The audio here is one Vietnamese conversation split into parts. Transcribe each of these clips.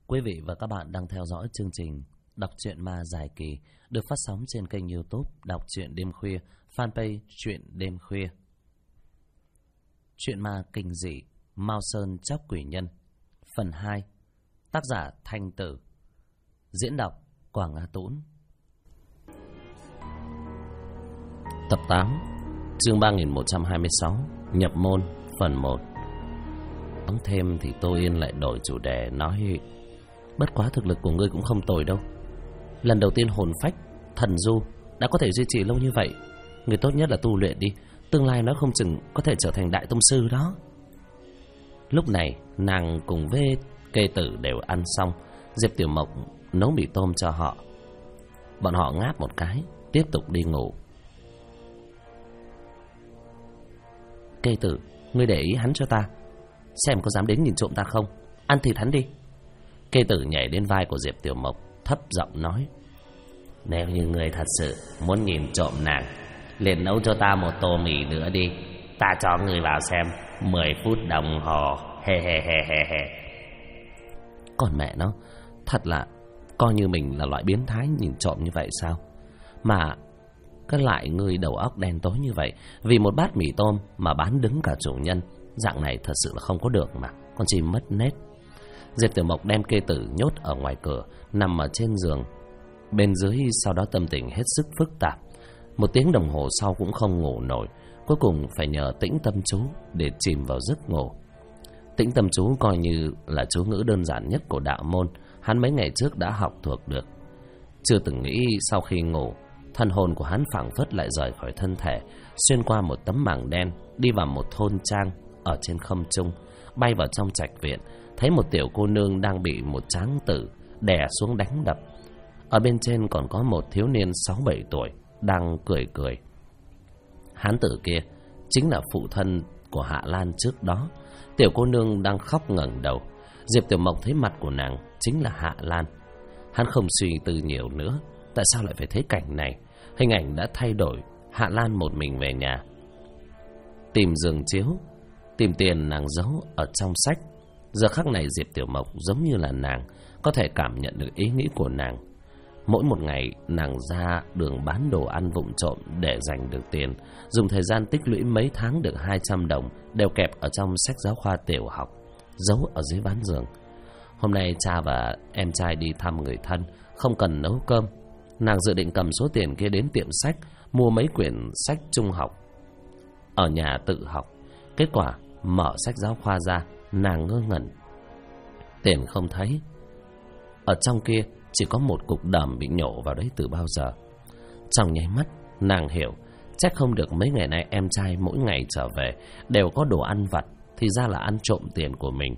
Quý vị và các bạn đang theo dõi chương trình Đọc truyện ma dài kỳ được phát sóng trên kênh YouTube Đọc truyện đêm khuya, fanpage Truyện đêm khuya. Truyện ma kinh dị Mao Sơn Chóc Quỷ Nhân phần 2, tác giả Thanh Tử, diễn đọc Quảng Á Tũng. Tập 8, chương 3126, nhập môn phần 1. Nói thêm thì Tô Yên lại đổi chủ đề nói: bất quá thực lực của ngươi cũng không tồi đâu. Lần đầu tiên hồn phách, thần du đã có thể duy trì lâu như vậy. Ngươi tốt nhất là tu luyện đi, tương lai nó không chừng có thể trở thành đại tông sư đó. Lúc này nàng cùng với Kê Tử đều ăn xong. Diệp Tiểu Mộc nấu mì tôm cho họ. Bọn họ ngáp một cái, tiếp tục đi ngủ. Kê Tử, ngươi để ý hắn cho ta, xem có dám đến nhìn trộm ta không. Ăn thịt hắn đi. Kê Tử nhảy đến vai của Diệp Tiểu Mộc, thấp giọng nói: nếu như ngươi thật sự muốn nhìn trộm nàng, liền nấu cho ta một tô mì nữa đi. Ta cho ngươi vào xem 10 phút đồng hồ. He he he he he. Còn mẹ nó, thật là coi như mình là loại biến thái nhìn trộm như vậy sao? Mà cái loại người đầu óc đen tối như vậy, vì một bát mì tôm mà bán đứng cả chủ nhân, dạng này thật sự là không có được mà, con chim mất nết. Diệp Tiểu Mộc đem Kê Tử nhốt ở ngoài cửa, nằm ở trên giường bên dưới, sau đó tâm tình hết sức phức tạp. 1 tiếng đồng hồ sau cũng không ngủ nổi, cuối cùng phải nhờ tĩnh tâm chú để chìm vào giấc ngủ. Tĩnh tâm chú coi như là chú ngữ đơn giản nhất của đạo môn, hắn mấy ngày trước đã học thuộc được. Chưa từng nghĩ sau khi ngủ, thần hồn của hắn phảng phất lại rời khỏi thân thể, xuyên qua một tấm màng đen, đi vào một thôn trang ở trên không trung, bay vào trong trạch viện, thấy một tiểu cô nương đang bị một tráng tử đè xuống đánh đập. Ở bên trên còn có một thiếu niên 6-7 tuổi đang cười cười. Hán tử kia chính là phụ thân của Hạ Lan trước đó. Tiểu cô nương đang khóc ngẩng đầu. Diệp Tiểu Mộc thấy mặt của nàng chính là Hạ Lan. Hắn không suy tư nhiều nữa, tại sao lại phải thấy cảnh này? Hình ảnh đã thay đổi. Hạ Lan một mình về nhà, tìm giường chiếu, tìm tiền nàng giấu ở trong sách. Giờ khắc này Diệp Tiểu Mộc giống như là nàng, có thể cảm nhận được ý nghĩ của nàng. Mỗi một ngày nàng ra đường bán đồ ăn vụng trộm để giành được tiền, dùng thời gian tích lũy mấy tháng được 200 đồng đều kẹp ở trong sách giáo khoa tiểu học, giấu ở dưới ván giường. Hôm nay cha và em trai đi thăm người thân, không cần nấu cơm. Nàng dự định cầm số tiền kia đến tiệm sách mua mấy quyển sách trung học, ở nhà tự học. Kết quả mở sách giáo khoa ra, nàng ngơ ngẩn. Tiền không thấy, ở trong kia chỉ có một cục đờm bị nhổ vào đấy từ bao giờ. Trong nháy mắt nàng hiểu, chắc không được mấy ngày nay em trai mỗi ngày trở về đều có đồ ăn vặt, thì ra là ăn trộm tiền của mình.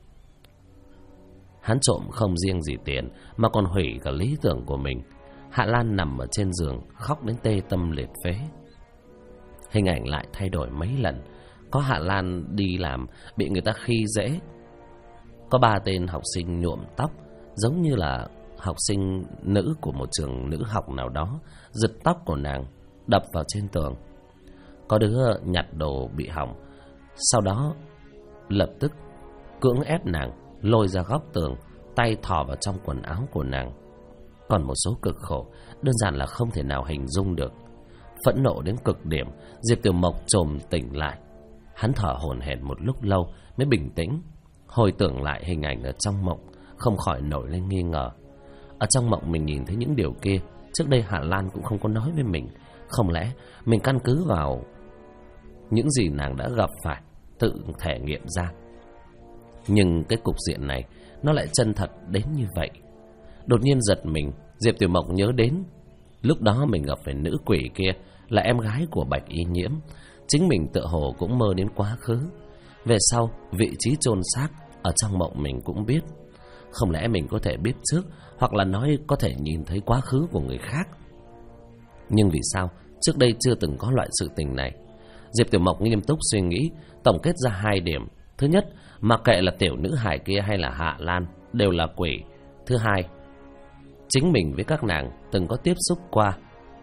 Hắn trộm không riêng gì tiền mà còn hủy cả lý tưởng của mình. Hạ Lan nằm ở trên giường khóc đến tê tâm liệt phế. Hình ảnh lại thay đổi mấy lần. Có Hạ Lan đi làm bị người ta khi dễ, có 3 tên học sinh nhuộm tóc giống như là học sinh nữ của một trường nữ học nào đó, giật tóc của nàng đập vào trên tường. Có đứa nhặt đồ bị hỏng, sau đó lập tức cưỡng ép nàng lôi ra góc tường, tay thò vào trong quần áo của nàng. Còn một số cực khổ đơn giản là không thể nào hình dung được. Phẫn nộ đến cực điểm, Diệp Tiểu Mộc chồm tỉnh lại. Hắn thở hổn hển một lúc lâu mới bình tĩnh, hồi tưởng lại hình ảnh ở trong mộng, không khỏi nổi lên nghi ngờ. Ở trong mộng mình nhìn thấy những điều kia, trước đây Hạ Lan cũng không có nói với mình. Không lẽ mình căn cứ vào những gì nàng đã gặp phải, tự thể nghiệm ra? Nhưng cái cục diện này nó lại chân thật đến như vậy. Đột nhiên giật mình, Diệp Tiểu Mộc nhớ đến lúc đó mình gặp phải nữ quỷ kia là em gái của Bạch Y Nhiễm. Chính mình tựa hồ cũng mơ đến quá khứ. Về sau vị trí chôn xác ở trong mộng mình cũng biết. Không lẽ mình có thể biết trước, hoặc là nói có thể nhìn thấy quá khứ của người khác? Nhưng vì sao trước đây chưa từng có loại sự tình này? Diệp Tiểu Mộc nghiêm túc suy nghĩ, tổng kết ra 2 điểm. Thứ nhất, mặc kệ là tiểu nữ hài kia hay là Hạ Lan đều là quỷ. Thứ hai, chính mình với các nàng từng có tiếp xúc qua.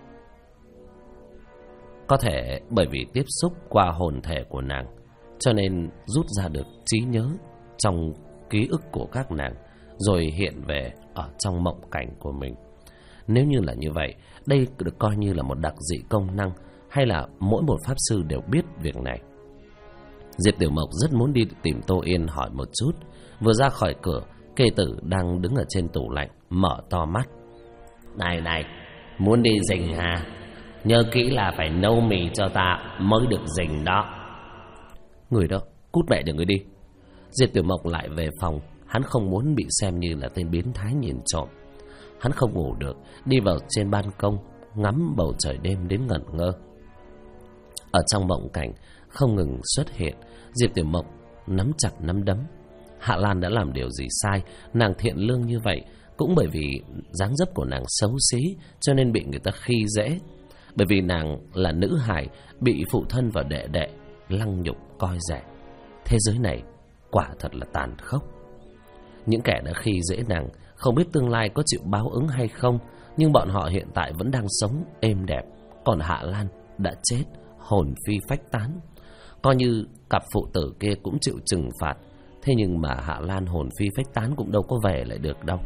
Có thể bởi vì tiếp xúc qua hồn thể của nàng, cho nên rút ra được trí nhớ trong ký ức của các nàng, rồi hiện về ở trong mộng cảnh của mình. Nếu như là như vậy, đây được coi như là một đặc dị công năng, hay là mỗi một pháp sư đều biết việc này? Diệp Tiểu Mộc rất muốn đi tìm Tô Yên hỏi một chút. Vừa ra khỏi cửa, Kê Tử đang đứng ở trên tủ lạnh mở to mắt. Này, muốn đi rình à? Nhớ kỹ là phải nấu mì cho ta mới được rình đó. Người đó, cút mẹ để người đi. Diệp Tiểu Mộc lại về phòng. Hắn không muốn bị xem như là tên biến thái nhìn trộm. Hắn không ngủ được, đi vào trên ban công ngắm bầu trời đêm đến ngẩn ngơ. Ở trong mộng cảnh không ngừng xuất hiện, Diệp Tiểu Mộc nắm chặt nắm đấm. Hạ Lan đã làm điều gì sai? Nàng thiện lương như vậy cũng bởi vì dáng dấp của nàng xấu xí cho nên bị người ta khi dễ. Bởi vì nàng là nữ hài, bị phụ thân và đệ đệ lăng nhục coi rẻ. Thế giới này quả thật là tàn khốc. Những kẻ đã khi dễ nàng không biết tương lai có chịu báo ứng hay không, nhưng bọn họ hiện tại vẫn đang sống êm đẹp. Còn Hạ Lan đã chết, hồn phi phách tán. Coi như cặp phụ tử kia cũng chịu trừng phạt, thế nhưng mà Hạ Lan hồn phi phách tán cũng đâu có về lại được đâu.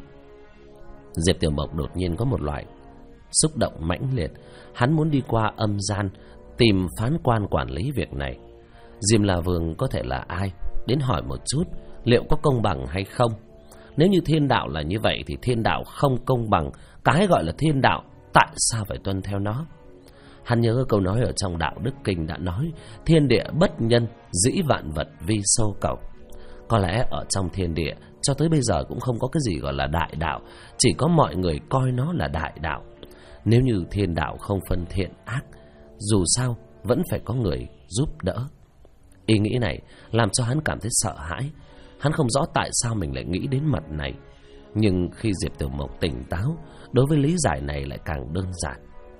Diệp Tiểu Mộc đột nhiên có một loại xúc động mãnh liệt. Hắn muốn đi qua âm gian tìm phán quan quản lý việc này. Diêm La Vương có thể là ai? Đến hỏi một chút, liệu có công bằng hay không? Nếu như thiên đạo là như vậy thì thiên đạo không công bằng. Cái gọi là thiên đạo, tại sao phải tuân theo nó? Hắn nhớ câu nói ở trong Đạo Đức Kinh đã nói: thiên địa bất nhân, dĩ vạn vật vi sâu cầu. Có lẽ ở trong thiên địa cho tới bây giờ cũng không có cái gì gọi là đại đạo, chỉ có mọi người coi nó là đại đạo. Nếu như thiên đạo không phân thiện ác, dù sao vẫn phải có người giúp đỡ. Ý nghĩ này làm cho hắn cảm thấy sợ hãi. Hắn không rõ tại sao mình lại nghĩ đến mặt này, nhưng khi Diệp Tiểu Mộc tỉnh táo, đối với lý giải này lại càng đơn giản.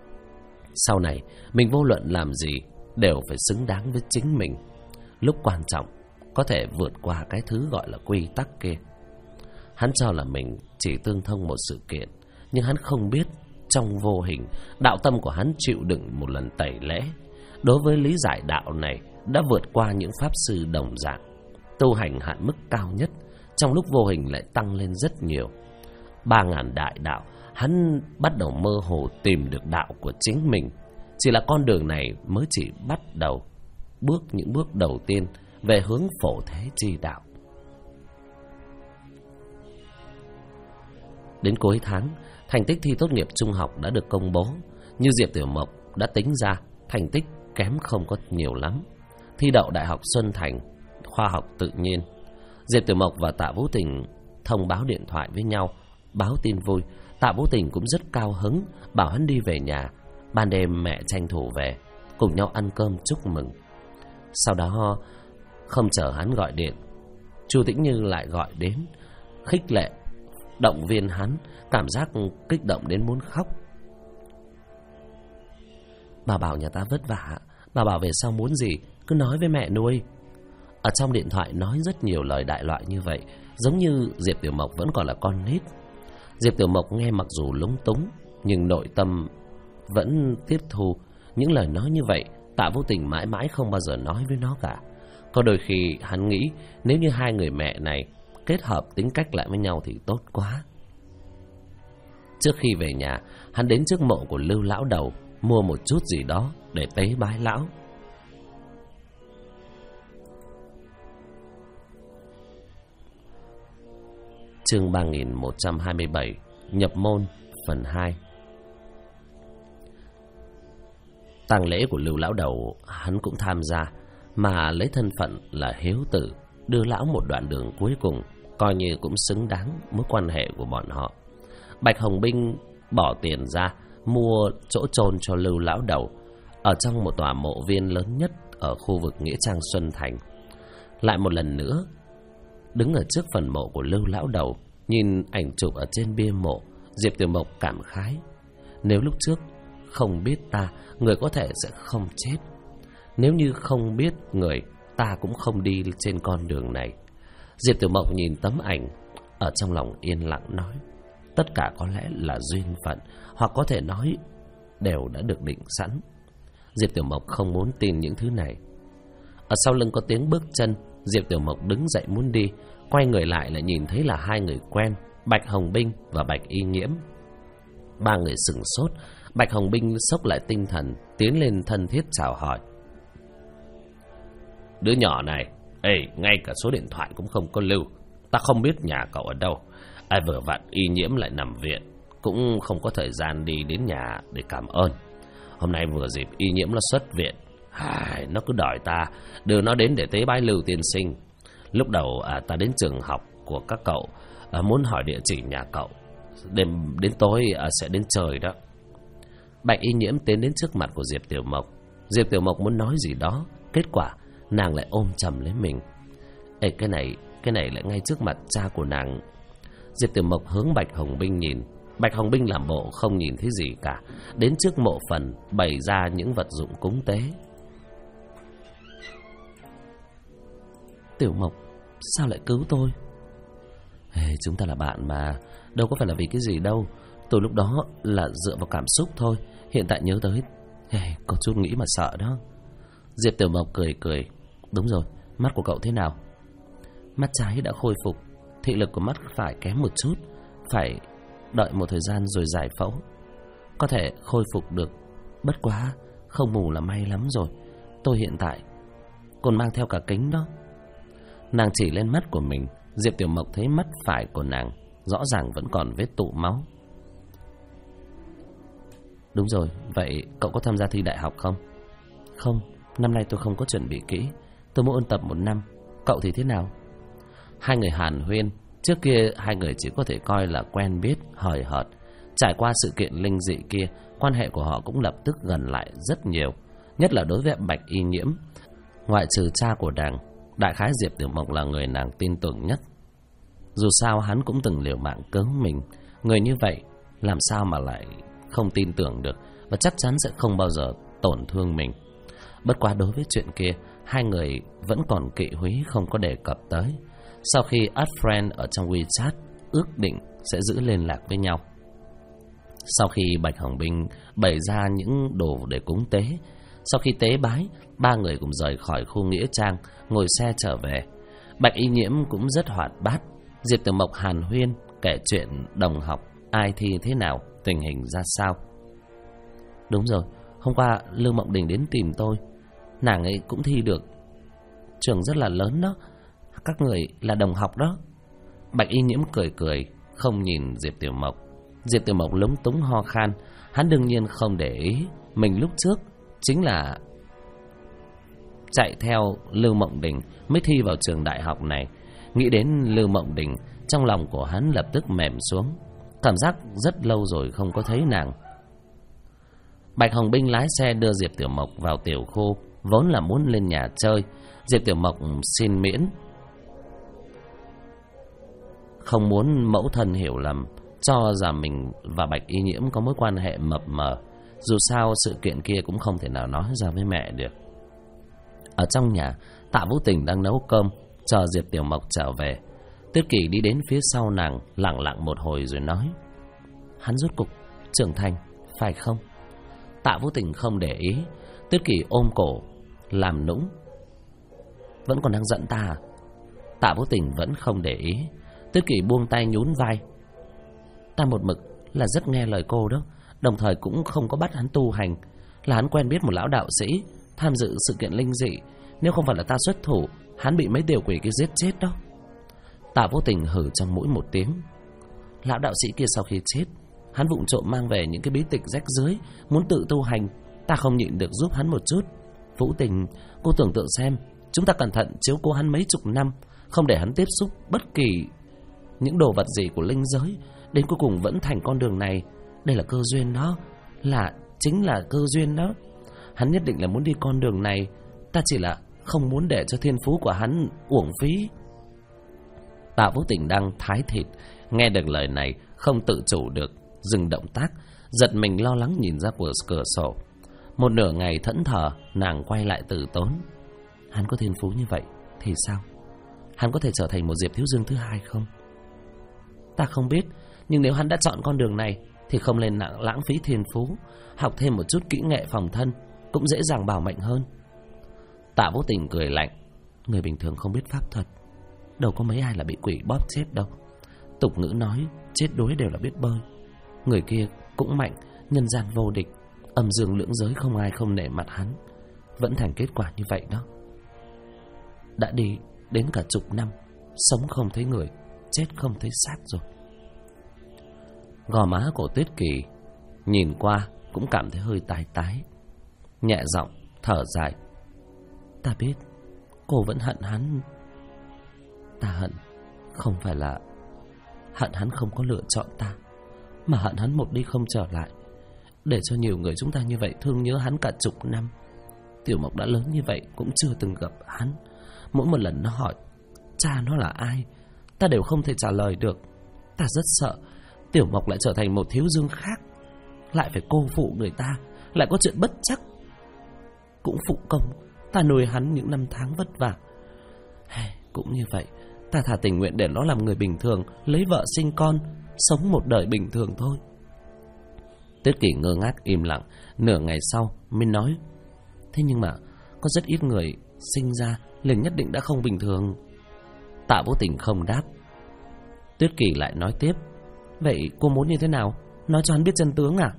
Sau này mình vô luận làm gì đều phải xứng đáng với chính mình. Lúc quan trọng có thể vượt qua cái thứ gọi là quy tắc kia. Hắn cho là mình chỉ tương thông một sự kiện, nhưng hắn không biết trong vô hình đạo tâm của hắn chịu đựng một lần tẩy lễ. Đối với lý giải đạo này đã vượt qua những pháp sư đồng dạng. Tu hành hạn mức cao nhất trong lúc vô hình lại tăng lên rất nhiều. 3000 đại đạo, hắn bắt đầu mơ hồ tìm được đạo của chính mình. Chỉ là con đường này mới chỉ bắt đầu, những bước đầu tiên về hướng phổ thế chi đạo. Đến cuối tháng, thành tích thi tốt nghiệp trung học đã được công bố. Như Diệp Tiểu Mộc đã tính ra, thành tích kém không có nhiều lắm. Thi đậu Đại học Xuân Thành, khoa học tự nhiên. Diệp Tiểu Mộc và Tạ Vũ Tình thông báo điện thoại với nhau, báo tin vui. Tạ Vũ Tình cũng rất cao hứng, bảo hắn đi về nhà. Ban đêm mẹ tranh thủ về, cùng nhau ăn cơm chúc mừng. Sau đó không chờ hắn gọi điện, Chu Tĩnh Như lại gọi đến, khích lệ, động viên hắn, cảm giác kích động đến muốn khóc. Bà bảo nhà ta vất vả, bà bảo về sau muốn gì cứ nói với mẹ nuôi. Ở trong điện thoại nói rất nhiều lời đại loại như vậy, giống như Diệp Tiểu Mộc vẫn còn là con nít. Diệp Tiểu Mộc nghe mặc dù lúng túng, nhưng nội tâm vẫn tiếp thu những lời nói như vậy. Tạ Vô Tình mãi mãi không bao giờ nói với nó cả. Có đôi khi hắn nghĩ nếu như hai người mẹ này kết hợp tính cách lại với nhau thì tốt quá. Trước khi về nhà, hắn đến trước mộ của Lưu lão đầu, mua một chút gì đó để tế bái lão. Chương 3127, nhập môn phần 2. Tang lễ của Lưu lão đầu hắn cũng tham gia, mà lấy thân phận là hiếu tử, đưa lão một đoạn đường cuối cùng, coi như cũng xứng đáng mối quan hệ của bọn họ. Bạch Hồng Binh bỏ tiền ra mua chỗ chôn cho Lưu lão đầu ở trong một tòa mộ viên lớn nhất ở khu vực nghĩa trang Xuân Thành. Lại một lần nữa đứng ở trước phần mộ của Lưu lão đầu, nhìn ảnh chụp ở trên bia mộ, Diệp Tiểu Mộc cảm khái: nếu lúc trước không biết ta, người có thể sẽ không chết. Nếu như không biết người, ta cũng không đi trên con đường này. Diệp Tiểu Mộc nhìn tấm ảnh, ở trong lòng yên lặng nói: tất cả có lẽ là duyên phận, hoặc có thể nói đều đã được định sẵn. Diệp Tiểu Mộc không muốn tin những thứ này. Ở sau lưng có tiếng bước chân, Diệp Tiểu Mộc đứng dậy muốn đi, Quay người lại nhìn thấy là hai người quen, Bạch Hồng Binh và Bạch Y Nhiễm. Ba người sửng sốt. Bạch Hồng Binh xốc lại tinh thần, tiến lên thân thiết chào hỏi. Đứa nhỏ này, ngay cả số điện thoại cũng không có lưu. Ta không biết nhà cậu ở đâu. Ai vừa vặn Y Nhiễm lại nằm viện, cũng không có thời gian đi đến nhà để cảm ơn. Hôm nay vừa dịp Y Nhiễm nó xuất viện, nó cứ đòi ta đưa nó đến để tế bái Lưu tiên sinh. Lúc đầu ta đến trường học của các cậu, muốn hỏi địa chỉ nhà cậu. Đến tối sẽ đến chơi đó. Bạch Y Nhiễm tiến đến trước mặt của Diệp Tiểu Mộc. Diệp Tiểu Mộc muốn nói gì đó, kết quả nàng lại ôm chầm lấy mình. Cái này lại ngay trước mặt cha của nàng. Diệp Tiểu Mộc hướng Bạch Hồng Binh nhìn. Bạch Hồng Binh làm bộ không nhìn thấy gì cả, đến trước mộ phần bày ra những vật dụng cúng tế. Tiểu Mộc, sao lại cứu tôi? Chúng ta là bạn mà, đâu có phải là vì cái gì đâu. Tôi lúc đó là dựa vào cảm xúc thôi. Hiện tại nhớ tới có chút nghĩ mà sợ đó. Diệp Tiểu Mộc cười. Đúng rồi, mắt của cậu thế nào? Mắt trái đã khôi phục, thị lực của mắt phải kém một chút, phải đợi một thời gian rồi giải phẫu. Có thể khôi phục được, bất quá không mù là may lắm rồi. Tôi hiện tại còn mang theo cả kính đó. Nàng chỉ lên mắt của mình. Diệp Tiểu Mộc thấy mắt phải của nàng rõ ràng vẫn còn vết tụ máu. Đúng rồi, vậy cậu có tham gia thi đại học không? Không, năm nay tôi không có chuẩn bị kỹ. Tôi muốn ôn tập 1 năm. Cậu thì thế nào? Hai người hàn huyên. Trước kia hai người chỉ có thể coi là quen biết, hời hợt. Trải qua sự kiện linh dị kia, quan hệ của họ cũng lập tức gần lại rất nhiều. Nhất là đối với Bạch Y Nhiễm. Ngoại trừ cha của nàng, đại khái Diệp Tiểu Mộc là người nàng tin tưởng nhất. Dù sao hắn cũng từng liều mạng cứu mình. Người như vậy làm sao mà lại không tin tưởng được, và chắc chắn sẽ không bao giờ tổn thương mình. Bất quá đối với chuyện kia, hai người vẫn còn kỵ húy không có đề cập tới. Sau khi add friend ở trong WeChat, ước định sẽ giữ liên lạc với nhau. Sau khi Bạch Hồng Binh bày ra những đồ để cúng tế, sau khi tế bái, ba người cùng rời khỏi khu nghĩa trang, ngồi xe trở về. Bạch Y Nhiễm cũng rất hoạt bát. Diệp Tiểu Mộc hàn huyên kể chuyện đồng học, ai thi thế nào, tình hình ra sao. Đúng rồi, hôm qua Lưu Mộng Đình đến tìm tôi. Nàng ấy cũng thi được, trường rất là lớn đó. Các người là đồng học đó. Bạch Y Nhiễm cười, không nhìn Diệp Tiểu Mộc. Diệp Tiểu Mộc lúng túng ho khan. Hắn đương nhiên không để ý, mình lúc trước chính là chạy theo Lưu Mộng Đình mới thi vào trường đại học này. Nghĩ đến Lưu Mộng Đình, trong lòng của hắn lập tức mềm xuống. Cảm giác rất lâu rồi không có thấy nàng. Bạch Hồng Binh lái xe đưa Diệp Tiểu Mộc vào tiểu khu, vốn là muốn lên nhà chơi. Diệp Tiểu Mộc xin miễn, không muốn mẫu thân hiểu lầm, cho rằng mình và Bạch Y Nhiễm có mối quan hệ mập mờ. Dù sao sự kiện kia cũng không thể nào nói ra với mẹ được. Ở trong nhà, Tạ Vũ Tình đang nấu cơm chờ Diệp Tiểu Mộc trở về. Tuyết Kỳ đi đến phía sau nàng, lặng lặng một hồi rồi nói: Hắn rốt cục trưởng thành, phải không? Tạ Vũ Tình không để ý. Tuyết Kỳ ôm cổ làm nũng: Vẫn còn đang giận ta à? Tạ Vũ Tình vẫn không để ý. Tuyết Kỳ buông tay nhún vai: Ta một mực là rất nghe lời cô đó, đồng thời cũng không có bắt hắn tu hành. Là hắn quen biết một lão đạo sĩ tham dự sự kiện linh dị. Nếu không phải là ta xuất thủ, hắn bị mấy tiểu quỷ kia giết chết đó. Tạ Vô Tình hử trong mũi một tiếng. Lão đạo sĩ kia sau khi chết, hắn vụng trộm mang về những cái bí tịch rách rưới, muốn tự tu hành. Ta không nhịn được giúp hắn một chút. Vũ Tình, cô tưởng tượng xem, chúng ta cẩn thận chiếu cố hắn mấy chục năm, không để hắn tiếp xúc bất kỳ những đồ vật gì của linh giới, đến cuối cùng vẫn thành con đường này. Đây là cơ duyên đó, chính là cơ duyên đó. Hắn nhất định là muốn đi con đường này. Ta chỉ là không muốn để cho thiên phú của hắn uổng phí. Tạ Vũ Tình đang thái thịt, nghe được lời này không tự chủ được dừng động tác, giật mình lo lắng nhìn ra cửa sổ. Một nửa ngày thẫn thờ, nàng quay lại từ tốn. Hắn có thiên phú như vậy thì sao? Hắn có thể trở thành một Diệp Thiếu Dương thứ hai không? Ta không biết, nhưng nếu hắn đã chọn con đường này thì không nên lãng phí thiên phú. Học thêm một chút kỹ nghệ phòng thân cũng dễ dàng bảo mệnh hơn. Tạ Vũ Tình cười lạnh: Người bình thường không biết pháp thuật, đâu có mấy ai là bị quỷ bóp chết đâu. Tục ngữ nói chết đuối đều là biết bơi. Người kia cũng mạnh, nhân gian vô địch, âm dương lưỡng giới không ai không nể mặt hắn. Vẫn thành kết quả như vậy đó. Đã đi đến cả chục năm, sống không thấy người, chết không thấy xác rồi. Gò má của Tuyết Kỳ nhìn qua cũng cảm thấy hơi tái tái, nhẹ giọng thở dài. Ta biết cô vẫn hận hắn. Ta hận không phải là hận hắn không có lựa chọn ta, mà hận hắn một đi không trở lại, để cho nhiều người chúng ta như vậy thương nhớ hắn cả chục năm. Tiểu Mộc đã lớn như vậy cũng chưa từng gặp hắn. Mỗi một lần nó hỏi cha nó là ai, ta đều không thể trả lời được. Ta rất sợ Tiểu Mộc lại trở thành một Thiếu Dương khác, lại phải cô phụ người ta, lại có chuyện bất chắc. Cũng phụ công ta nuôi hắn những năm tháng vất vả. Cũng như vậy, ta thà tình nguyện để nó làm người bình thường, lấy vợ sinh con, sống một đời bình thường thôi. Tuyết Kỳ ngơ ngác im lặng, nửa ngày sau mới nói: thế nhưng mà có rất ít người sinh ra liền nhất định đã không bình thường. Tạ Vô Tình không đáp. Tuyết Kỳ lại nói tiếp: vậy cô muốn như thế nào? Nói cho hắn biết chân tướng à?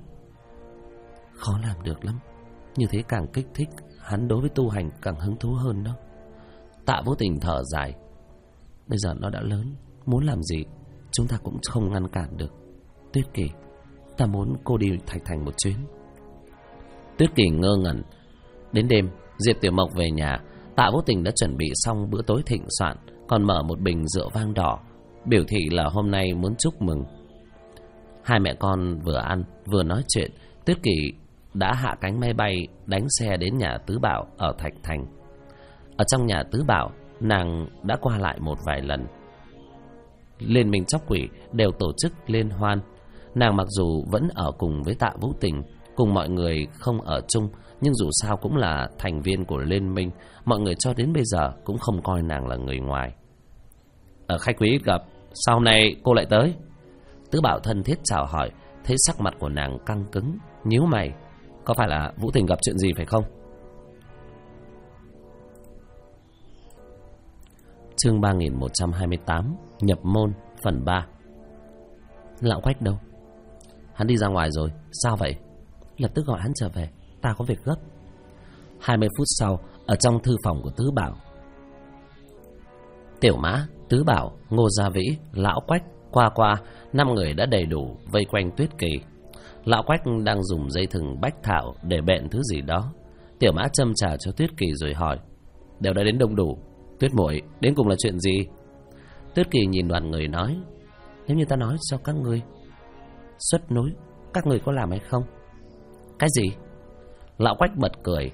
Khó làm được lắm. Như thế càng kích thích hắn đối với tu hành càng hứng thú hơn đó. Tạ Vô Tình thở dài. Bây giờ nó đã lớn, muốn làm gì chúng ta cũng không ngăn cản được. Tuyết Kỳ, ta muốn cô đi Thạch Thành một chuyến. Tuyết Kỳ ngơ ngẩn. Đến đêm, Diệp Tiểu Mộc về nhà. Tạ Vô Tình đã chuẩn bị xong bữa tối thịnh soạn, còn mở một bình rượu vang đỏ, biểu thị là hôm nay muốn chúc mừng. Hai mẹ con vừa ăn vừa nói chuyện. Tuyết Kỳ đã hạ cánh máy bay, đánh xe đến nhà Tứ Bảo ở Thạch Thành. Ở trong nhà Tứ Bảo, nàng đã qua lại một vài lần. Liên minh Chóc Quỷ đều tổ chức liên hoan. Nàng mặc dù vẫn ở cùng với Tạ Vũ Tình, cùng mọi người không ở chung, nhưng dù sao cũng là thành viên của liên minh. Mọi người cho đến bây giờ cũng không coi nàng là người ngoài. Ở khách quý gặp, sao hôm nay cô lại tới? Tứ Bảo thân thiết chào hỏi. Thấy sắc mặt của nàng căng cứng, nhíu mày. Có phải là Vũ Tình gặp chuyện gì phải không? Chương 3128 Nhập môn phần 3. Lão Quách đâu? Hắn đi ra ngoài rồi. Sao vậy? Lập tức gọi hắn trở về, ta có việc gấp. 20 phút sau, ở trong thư phòng của Tứ Bảo, Tiểu Mã, Tứ Bảo, Ngô Gia Vĩ, Lão Quách, Qua Qua, 5 người đã đầy đủ vây quanh Tuyết Kỳ. Lão Quách đang dùng dây thừng bách thảo để bện thứ gì đó. Tiểu Mã châm trà cho Tuyết Kỳ rồi hỏi: đều đã đến đông đủ, Tuyết muội đến cùng là chuyện gì? Tuyết Kỳ nhìn đoàn người nói: nếu như ta nói cho các ngươi xuất núi, các ngươi có làm hay không? Cái gì? Lão Quách bật cười: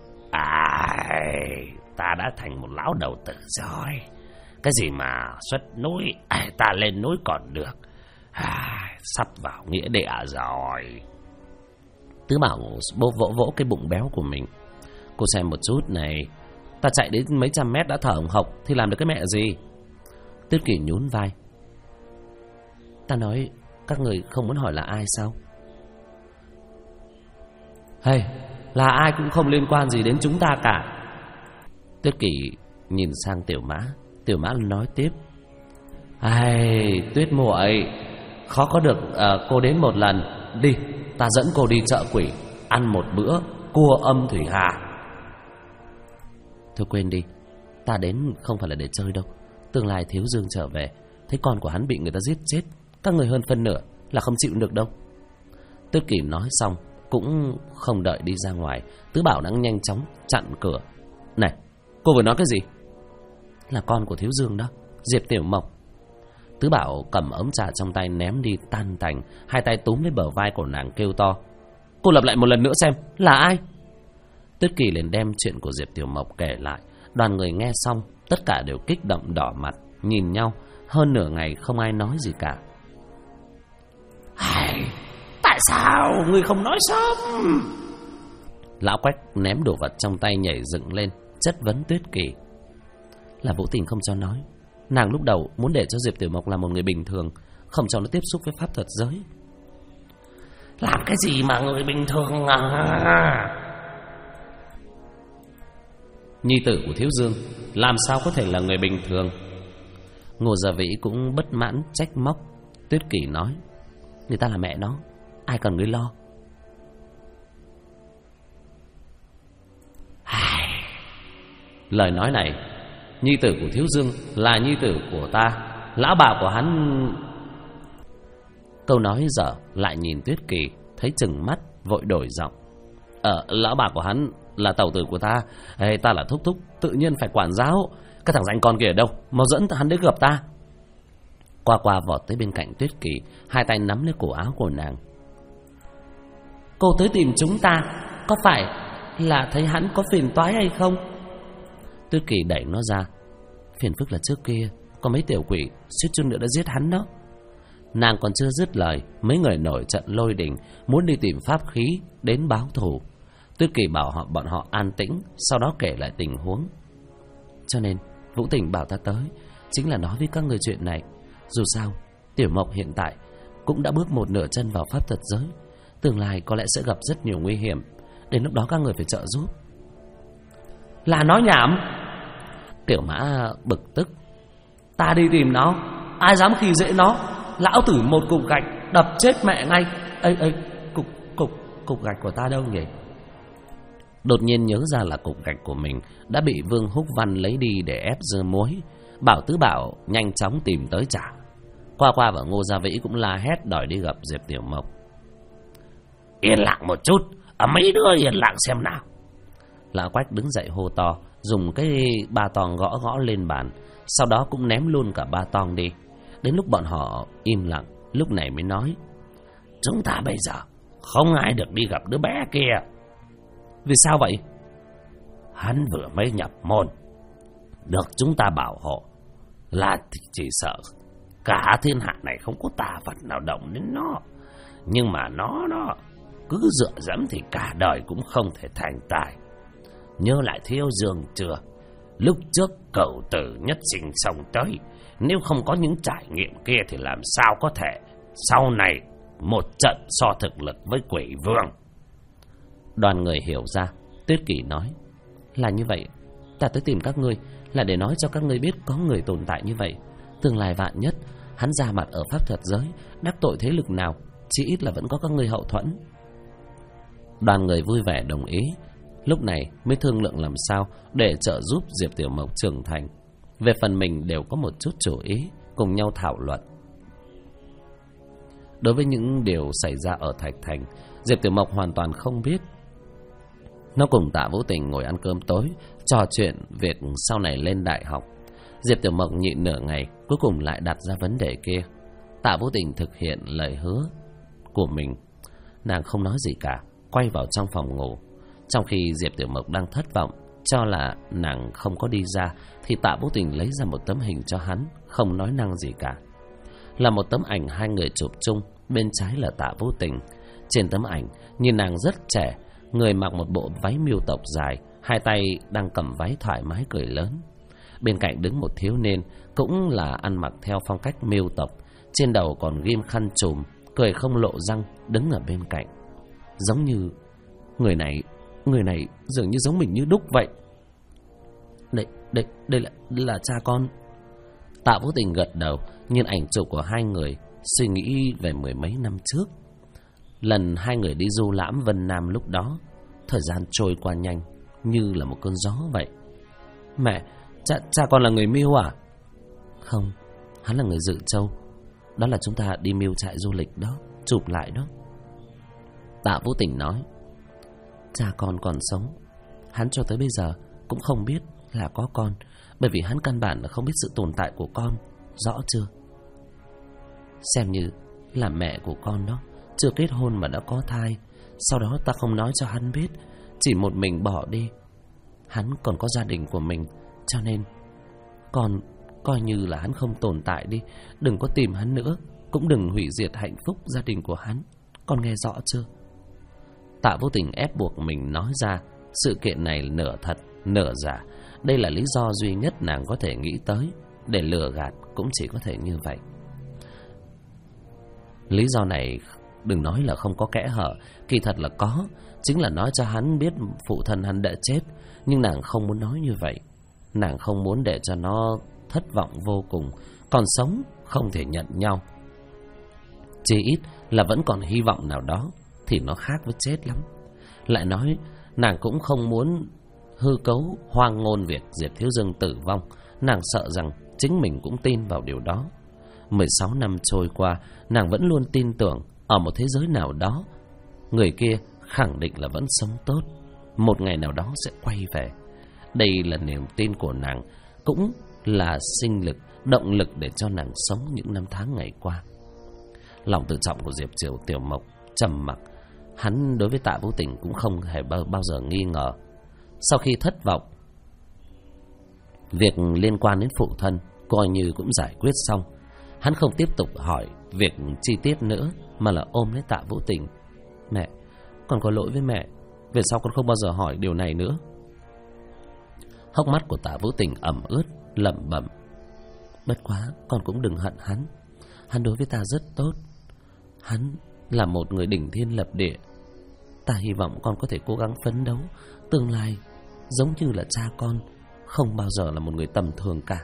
ta đã thành một lão đầu tử rồi. Cái gì mà xuất núi, ta lên núi còn được. Sắp vào nghĩa địa rồi. Tứ Bảo vỗ vỗ cái bụng béo của mình. Cô xem một chút này, ta chạy đến mấy trăm mét đã thở hổn hộc thì làm được cái mẹ gì? Tuyết Kỳ nhún vai: ta nói các người không muốn hỏi là ai sao? Là ai cũng không liên quan gì đến chúng ta cả. Tuyết Kỳ nhìn sang Tiểu Mã. Tiểu Mã nói tiếp: Tuyết muội, khó có được cô đến một lần. Đi, ta dẫn cô đi chợ quỷ, ăn một bữa cua âm thủy hà. Thôi quên đi, ta đến không phải là để chơi đâu. Tương lai Thiếu Dương trở về, thấy con của hắn bị người ta giết chết, các người hơn phân nửa là không chịu được đâu. Tuyết Kỳ nói xong cũng không đợi đi ra ngoài, Tứ Bảo đã nhanh chóng chặn cửa. Này, cô vừa nói cái gì? Là con của Thiếu Dương đó, Diệp Tiểu Mộc. Tứ Bảo cầm ống trà trong tay ném đi tan tành, hai tay túm lấy bờ vai của nàng kêu to: cô lặp lại một lần nữa xem, là ai? Tuyết Kỳ liền đem chuyện của Diệp Tiểu Mộc kể lại. Đoàn người nghe xong tất cả đều kích động đỏ mặt, nhìn nhau. Hơn nửa ngày không ai nói gì cả. Tại sao ngươi không nói sớm? Lão Quách ném đồ vật trong tay nhảy dựng lên, chất vấn Tuyết Kỳ. Là Vũ Tình không cho nói. Nàng lúc đầu muốn để cho Diệp Tiểu Mộc là một người bình thường, không cho nó tiếp xúc với pháp thuật giới. Làm cái gì mà người bình thường à? Nhi tử của Thiếu Dương làm sao có thể là người bình thường? Ngô Gia Vĩ cũng bất mãn trách móc. Tuyết Kỳ nói: người ta là mẹ nó, ai cần ngươi lo. Lời nói này, nhi tử của Thiếu Dương là nhi tử của ta, lão bà của hắn. Câu nói dở lại nhìn Tuyết Kỳ, thấy chừng mắt, vội đổi giọng: lão bà của hắn là tẩu tử của ta, ta là thúc thúc, tự nhiên phải quản giáo. Cái thằng danh con kia ở đâu, mau dẫn hắn đến gặp ta. Qua Qua vọt tới bên cạnh Tuyết Kỳ, hai tay nắm lấy cổ áo của nàng. Cô tới tìm chúng ta, có phải là thấy hắn có phiền toái hay không? Tuyết Kỳ đẩy nó ra. Phiền phức là trước kia có mấy tiểu quỷ suýt chút nữa đã giết hắn đó. Nàng còn chưa dứt lời, mấy người nổi trận lôi đình, muốn đi tìm pháp khí đến báo thù. Tuyết Kỳ bảo bọn họ an tĩnh, sau đó kể lại tình huống. Cho nên Vũ Tình bảo ta tới chính là nói với các người chuyện này. Dù sao Tiểu Mộc hiện tại cũng đã bước một nửa chân vào pháp thuật giới, tương lai có lẽ sẽ gặp rất nhiều nguy hiểm. Đến lúc đó các người phải trợ giúp. Là nói nhảm. Tiểu Mã bực tức: ta đi tìm nó, ai dám khi dễ nó, lão tử một cục gạch đập chết mẹ ngay. Cục gạch của ta đâu nhỉ? Đột nhiên nhớ ra là cục gạch của mình đã bị Vương Húc Văn lấy đi để ép dưa muối. Bảo Tứ Bảo nhanh chóng tìm tới trả. Qua Qua và Ngô Gia Vĩ cũng la hét đòi đi gặp Diệp Tiểu Mộc. Yên lặng một chút, mấy đứa yên lặng xem nào. Lão Quách đứng dậy hô to, dùng cái ba tong gõ lên bàn, sau đó cũng ném luôn cả ba tong đi. Đến lúc bọn họ im lặng, lúc này mới nói: chúng ta bây giờ không ai được đi gặp đứa bé kia. Vì sao vậy? Hắn vừa mới nhập môn, được chúng ta bảo hộ, là chỉ sợ cả thiên hạ này không có tà vật nào động đến nó. Nhưng mà nó cứ dựa dẫm thì cả đời cũng không thể thành tài. Nhớ lại Thiếu Dương chưa? Lúc trước cậu tử nhất sinh xong tới, nếu không có những trải nghiệm kia thì làm sao có thể sau này một trận so thực lực với Quỷ Vương. Đoàn người hiểu ra. Tuyết Kỳ nói: là như vậy, ta tới tìm các ngươi là để nói cho các ngươi biết có người tồn tại như vậy. Tương lai vạn nhất hắn ra mặt ở pháp thuật giới, đắc tội thế lực nào, chỉ ít là vẫn có các ngươi hậu thuẫn. Đoàn người vui vẻ đồng ý. Lúc này mới thương lượng làm sao để trợ giúp Diệp Tiểu Mộc trưởng thành. Về phần mình đều có một chút chủ ý, cùng nhau thảo luận. Đối với những điều xảy ra ở Thạch Thành, Diệp Tiểu Mộc hoàn toàn không biết. Nó cùng Tạ Vũ Tình ngồi ăn cơm tối, trò chuyện việc sau này lên đại học. Diệp Tiểu Mộc nhịn nửa ngày, cuối cùng lại đặt ra vấn đề kia. Tạ Vũ Tình thực hiện lời hứa của mình. Nàng không nói gì cả, quay vào trong phòng ngủ. Trong khi Diệp Tiểu Mộc đang thất vọng, cho là nàng không có đi ra, thì Tạ Vũ Tình lấy ra một tấm hình cho hắn, không nói năng gì cả. Là một tấm ảnh hai người chụp chung, bên trái là Tạ Vũ Tình. Trên tấm ảnh, nhìn nàng rất trẻ, người mặc một bộ váy miêu tộc dài, hai tay đang cầm váy thoải mái cười lớn. Bên cạnh đứng một thiếu niên, cũng là ăn mặc theo phong cách miêu tộc, trên đầu còn ghim khăn trùm, cười không lộ răng, đứng ở bên cạnh. Giống như người này dường như giống mình như đúc vậy. Đây là cha con. Tạ Vũ Tình gật đầu, nhìn ảnh chụp của hai người, suy nghĩ về mười mấy năm trước. Lần hai người đi du lãm Vân Nam lúc đó, thời gian trôi qua nhanh như là một cơn gió vậy. Mẹ, cha con là người Miêu à? Không, hắn là người Dự Châu. Đó là chúng ta đi Miêu trại du lịch đó, chụp lại đó. Tạ Vũ Tình nói: cha con còn sống, hắn cho tới bây giờ cũng không biết là có con, bởi vì hắn căn bản là không biết sự tồn tại của con, rõ chưa? Xem như là mẹ của con đó, chưa kết hôn mà đã có thai. Sau đó ta không nói cho hắn biết, chỉ một mình bỏ đi. Hắn còn có gia đình của mình, cho nên con coi như là hắn không tồn tại đi. Đừng có tìm hắn nữa, cũng đừng hủy diệt hạnh phúc gia đình của hắn. Con nghe rõ chưa? Tạ Vô Tình ép buộc mình nói ra. Sự kiện này nửa thật nửa giả. Đây là lý do duy nhất nàng có thể nghĩ tới. Để lừa gạt cũng chỉ có thể như vậy. Lý do này đừng nói là không có kẽ hở, kỳ thật là có. Chính là nói cho hắn biết phụ thân hắn đã chết. Nhưng nàng không muốn nói như vậy. Nàng không muốn để cho nó thất vọng vô cùng, còn sống không thể nhận nhau. Chí ít là vẫn còn hy vọng nào đó, thì nó khác với chết lắm. Lại nói nàng cũng không muốn hư cấu hoang ngôn việc Diệp Thiếu Dương tử vong. Nàng sợ rằng chính mình cũng tin vào điều đó. 16 năm trôi qua, nàng vẫn luôn tin tưởng ở một thế giới nào đó, người kia khẳng định là vẫn sống tốt, một ngày nào đó sẽ quay về. Đây là niềm tin của nàng, cũng là sinh lực, động lực để cho nàng sống những năm tháng ngày qua. Lòng tự trọng của Diệp Tiểu Mộc trầm mặc. Hắn đối với Tạ Vũ Tình cũng không hề bao giờ nghi ngờ. Sau khi thất vọng, việc liên quan đến phụ thân coi như cũng giải quyết xong. Hắn không tiếp tục hỏi việc chi tiết nữa, mà là ôm lấy Tạ Vũ Tình. Mẹ, con có lỗi với mẹ, về sau con không bao giờ hỏi điều này nữa. Hốc mắt của Tạ Vũ Tình ẩm ướt, lẩm bẩm. Bất quá con cũng đừng hận hắn. Hắn đối với ta rất tốt. Hắn là một người đỉnh thiên lập địa. Ta hy vọng con có thể cố gắng phấn đấu, tương lai giống như là cha con, không bao giờ là một người tầm thường cả.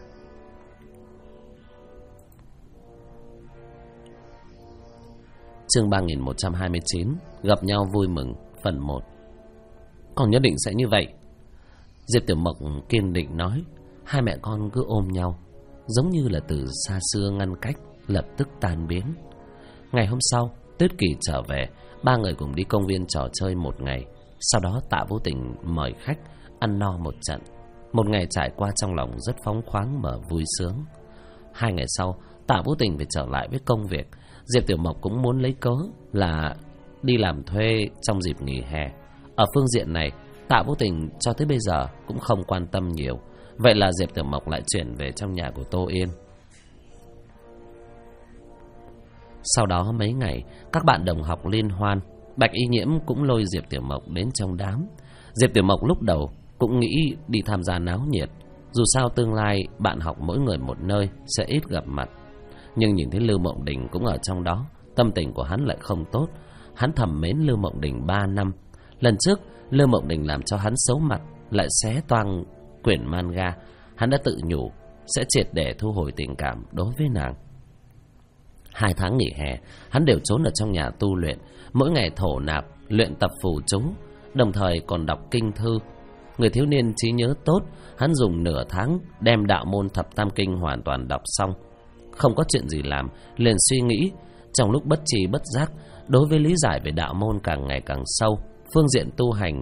Chương 3129, gặp nhau vui mừng, phần 1. Con nhất định sẽ như vậy. Diệp Tiểu Mộc kiên định nói. Hai mẹ con cứ ôm nhau, giống như là từ xa xưa ngăn cách, lập tức tan biến. Ngày hôm sau, Tuyết Kỳ trở về, ba người cùng đi công viên trò chơi một ngày. Sau đó Tạ Vũ Tình mời khách ăn no một trận. Một ngày trải qua trong lòng rất phóng khoáng và vui sướng. 2 ngày sau, Tạ Vũ Tình phải trở lại với công việc. Diệp Tiểu Mộc cũng muốn lấy cớ là đi làm thuê trong dịp nghỉ hè. Ở phương diện này, Tạ Vũ Tình cho tới bây giờ cũng không quan tâm nhiều. Vậy là Diệp Tiểu Mộc lại chuyển về trong nhà của Tô Yên. Sau đó mấy ngày, các bạn đồng học liên hoan. Bạch Y Nhiễm cũng lôi Diệp Tiểu Mộc đến trong đám. Diệp Tiểu Mộc lúc đầu cũng nghĩ đi tham gia náo nhiệt, dù sao tương lai bạn học mỗi người một nơi sẽ ít gặp mặt. Nhưng nhìn thấy Lưu Mộng Đình cũng ở trong đó, tâm tình của hắn lại không tốt. Hắn thầm mến Lưu Mộng Đình 3 năm. Lần trước Lưu Mộng Đình làm cho hắn xấu mặt, lại xé toang quyển manga. Hắn đã tự nhủ sẽ triệt để thu hồi tình cảm đối với nàng. 2 tháng nghỉ hè, hắn đều trốn ở trong nhà tu luyện, mỗi ngày thổ nạp, luyện tập phù chú, đồng thời còn đọc kinh thư. Người thiếu niên trí nhớ tốt, hắn dùng nửa tháng đem đạo môn thập tam kinh hoàn toàn đọc xong. Không có chuyện gì làm, liền suy nghĩ. Trong lúc bất tri bất giác, đối với lý giải về đạo môn càng ngày càng sâu, phương diện tu hành.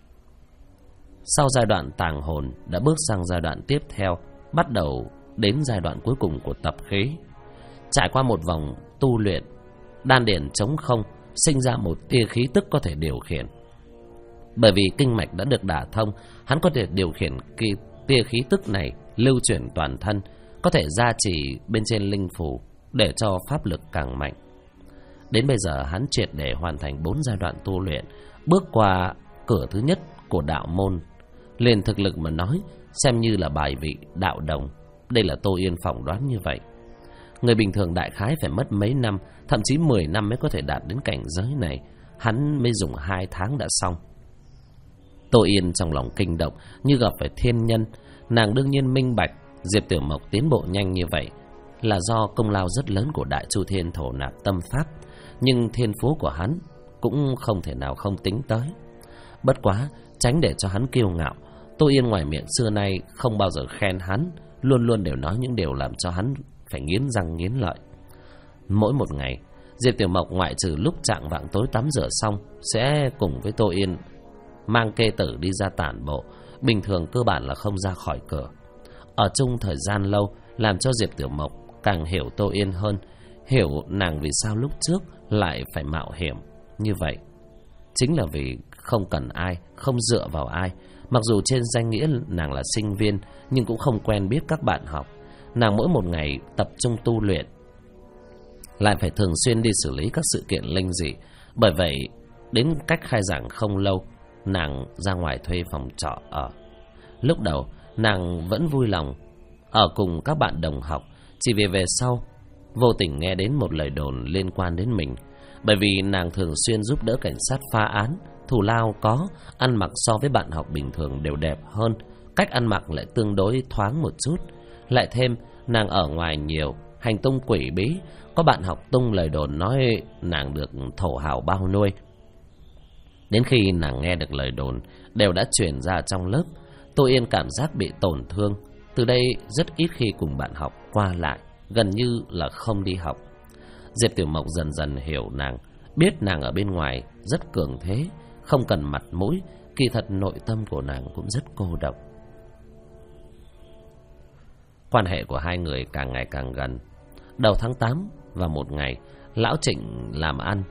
Sau giai đoạn tàng hồn, đã bước sang giai đoạn tiếp theo, bắt đầu đến giai đoạn cuối cùng của tập khí. Trải qua một vòng tu luyện, đan điền trống không, sinh ra một tia khí tức có thể điều khiển. Bởi vì kinh mạch đã được đả thông, hắn có thể điều khiển tia khí tức này lưu chuyển toàn thân, có thể gia trì bên trên linh phù để cho pháp lực càng mạnh. Đến bây giờ hắn triệt để hoàn thành 4 giai đoạn tu luyện, bước qua cửa thứ nhất của đạo môn. Liền thực lực mà nói, xem như là bài vị đạo đồng. Đây là Tô Yên phỏng đoán như vậy. Người bình thường đại khái phải mất mấy năm, thậm chí 10 năm mới có thể đạt đến cảnh giới này. Hắn mới dùng 2 tháng đã xong. Tô Yên trong lòng kinh động như gặp phải thiên nhân. Nàng đương nhiên minh bạch Diệp Tiểu Mộc tiến bộ nhanh như vậy là do công lao rất lớn của Đại Chu Thiên thổ nạp tâm pháp. Nhưng thiên phú của hắn cũng không thể nào không tính tới. Bất quá, tránh để cho hắn kiêu ngạo, Tô Yên ngoài miệng xưa nay không bao giờ khen hắn, luôn luôn đều nói những điều làm cho hắn phải nghiến răng nghiến lợi. Mỗi một ngày, Diệp Tiểu Mộc ngoại trừ lúc trạng vạng tối tắm rửa xong, sẽ cùng với Tô Yên mang kê tử đi ra tản bộ. Bình thường cơ bản là không ra khỏi cửa. Ở chung thời gian lâu, làm cho Diệp Tiểu Mộc càng hiểu Tô Yên hơn, hiểu nàng vì sao lúc trước lại phải mạo hiểm như vậy. Chính là vì không cần ai, không dựa vào ai. Mặc dù trên danh nghĩa nàng là sinh viên, nhưng cũng không quen biết các bạn học. Nàng mỗi một ngày tập trung tu luyện, lại phải thường xuyên đi xử lý các sự kiện linh dị. Bởi vậy, đến cách khai giảng không lâu, nàng ra ngoài thuê phòng trọ ở. Lúc đầu, nàng vẫn vui lòng ở cùng các bạn đồng học, chỉ vì về sau vô tình nghe đến một lời đồn liên quan đến mình. Bởi vì nàng thường xuyên giúp đỡ cảnh sát phá án, thù lao có, ăn mặc so với bạn học bình thường đều đẹp hơn, cách ăn mặc lại tương đối thoáng một chút. Lại thêm, nàng ở ngoài nhiều, hành tung quỷ bí. Có bạn học tung lời đồn nói nàng được thổ hào bao nuôi. Đến khi nàng nghe được lời đồn đều đã truyền ra trong lớp, Tô Yên cảm giác bị tổn thương. Từ đây rất ít khi cùng bạn học qua lại, gần như là không đi học. Diệp Tiểu Mộc dần dần hiểu nàng, biết nàng ở bên ngoài rất cường thế, không cần mặt mũi, kỳ thật nội tâm của nàng cũng rất cô độc. Quan hệ của hai người càng ngày càng gần. Đầu tháng 8 và một ngày, lão Trịnh làm ăn,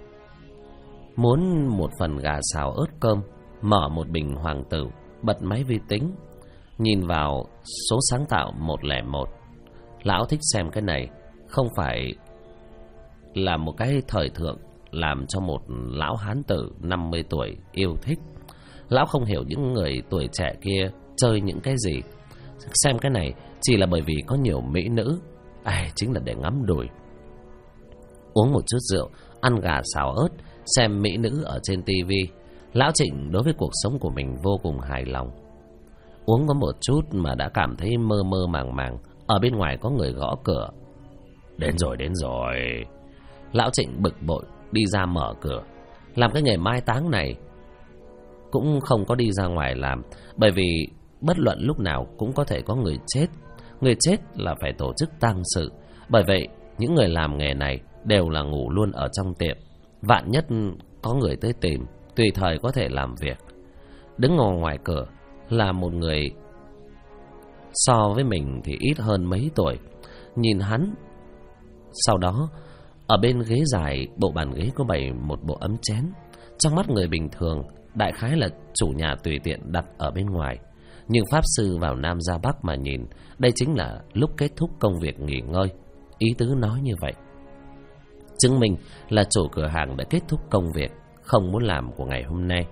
muốn một phần gà xào ớt cơm, mở một bình hoàng tử, bật máy vi tính, nhìn vào số sáng tạo 101. Lão thích xem cái này, không phải là một cái thời thượng làm cho một lão hán tử 50 tuổi yêu thích. Lão không hiểu những người tuổi trẻ kia chơi những cái gì. Xem cái này chỉ là bởi vì có nhiều mỹ nữ, chính là để ngắm đùi. Uống một chút rượu, ăn gà xào ớt, xem mỹ nữ ở trên tivi, lão Trịnh đối với cuộc sống của mình vô cùng hài lòng. Uống có một chút mà đã cảm thấy mơ mơ màng màng. Ở bên ngoài có người gõ cửa. Đến rồi, đến rồi. Lão Trịnh bực bội đi ra mở cửa. Làm cái nghề mai táng này cũng không có đi ra ngoài làm, bởi vì bất luận lúc nào cũng có thể có người chết. Người chết là phải tổ chức tang sự. Bởi vậy những người làm nghề này đều là ngủ luôn ở trong tiệm. Vạn nhất có người tới tìm, tùy thời có thể làm việc. Đứng ngồi ngoài cửa là một người so với mình thì ít hơn mấy tuổi. Nhìn hắn. Sau đó ở bên ghế dài, bộ bàn ghế có bày một bộ ấm chén. Trong mắt người bình thường, đại khái là chủ nhà tùy tiện đặt ở bên ngoài. Nhưng pháp sư vào Nam ra Bắc mà nhìn, đây chính là lúc kết thúc công việc nghỉ ngơi. Ý tứ nói như vậy, chứng minh là chủ cửa hàng đã kết thúc công việc không muốn làm của ngày hôm nay.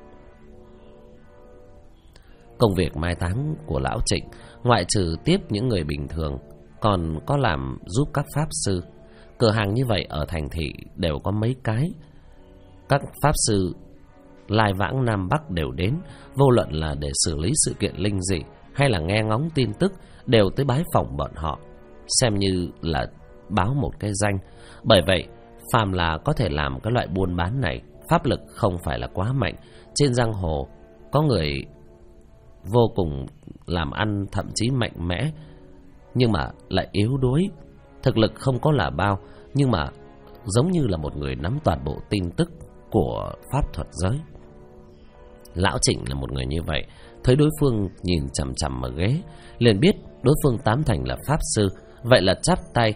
Công việc mai táng của lão Trịnh, ngoại trừ tiếp những người bình thường, còn có làm giúp các pháp sư. Cửa hàng như vậy ở thành thị đều có mấy cái. Các pháp sư lai vãng Nam Bắc đều đến, vô luận là để xử lý sự kiện linh dị hay là nghe ngóng tin tức, đều tới bái phỏng bọn họ, xem như là báo một cái danh. Bởi vậy, phàm là có thể làm cái loại buôn bán này, pháp lực không phải là quá mạnh. Trên giang hồ có người vô cùng làm ăn thậm chí mạnh mẽ, nhưng mà lại yếu đuối, thực lực không có là bao, nhưng mà giống như là một người nắm toàn bộ tin tức của pháp thuật giới. Lão Trịnh là một người như vậy, thấy đối phương nhìn chằm chằm vào ghế, liền biết đối phương tám thành là pháp sư. Vậy là chắp tay.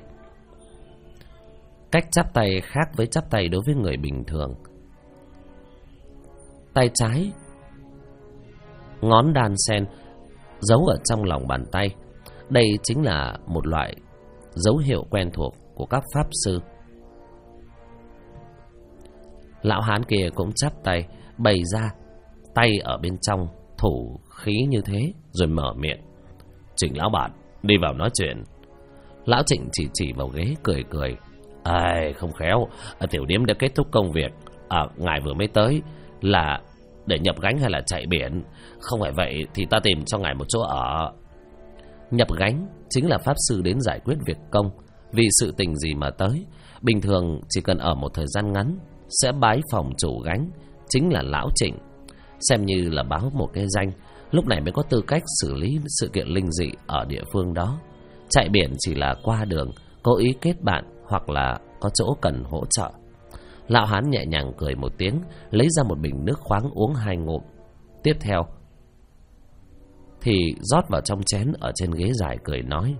Cách chắp tay khác với chắp tay đối với người bình thường. Tay trái ngón đan sen giấu ở trong lòng bàn tay. Đây chính là một loại dấu hiệu quen thuộc của các pháp sư. Lão hán kia cũng chắp tay, bày ra tay ở bên trong, thủ khí như thế, rồi mở miệng. Trịnh lão bản, đi vào nói chuyện. Lão Trịnh chỉ vào ghế cười cười. Không khéo, tiểu điếm đã kết thúc công việc. Ngài vừa mới tới là để nhập gánh hay là chạy biển? Không phải vậy thì ta tìm cho ngài một chỗ ở. Nhập gánh chính là pháp sư đến giải quyết việc công. Vì sự tình gì mà tới, bình thường chỉ cần ở một thời gian ngắn sẽ bái phòng chủ gánh, chính là lão Trịnh, xem như là báo một cái danh, lúc này mới có tư cách xử lý sự kiện linh dị ở địa phương đó. Chạy biển chỉ là qua đường, cố ý kết bạn hoặc là có chỗ cần hỗ trợ. Lão hán nhẹ nhàng cười một tiếng, lấy ra một bình nước khoáng uống 2 ngụm. Tiếp theo thì rót vào trong chén ở trên ghế dài, cười nói.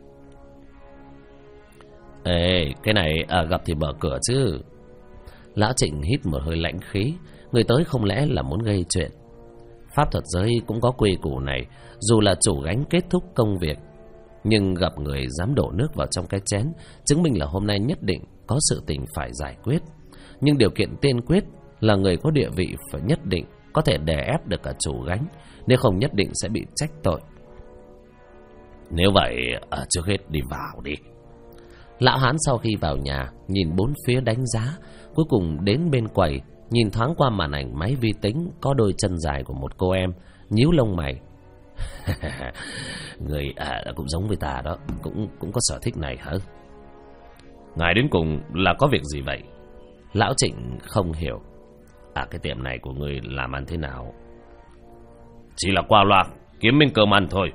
Cái này gặp thì mở cửa chứ. Lão Trịnh hít một hơi lãnh khí, người tới không lẽ là muốn gây chuyện. Pháp thuật giới cũng có quy củ này, dù là chủ gánh kết thúc công việc, nhưng gặp người dám đổ nước vào trong cái chén, chứng minh là hôm nay nhất định có sự tình phải giải quyết. Nhưng điều kiện tiên quyết là người có địa vị phải nhất định có thể đè ép được cả chủ gánh, nếu không nhất định sẽ bị trách tội. Nếu vậy, trước hết đi vào đi. Lão hán sau khi vào nhà, nhìn bốn phía đánh giá, cuối cùng đến bên quầy, nhìn thoáng qua màn ảnh máy vi tính có đôi chân dài của một cô em, nhíu lông mày. Người cũng giống với ta đó, cũng có sở thích này hả? Ngài đến cùng là có việc gì vậy? Lão Trịnh không hiểu. Cái tiệm này của người làm ăn thế nào? Chỉ là qua loa kiếm miếng cơm ăn thôi.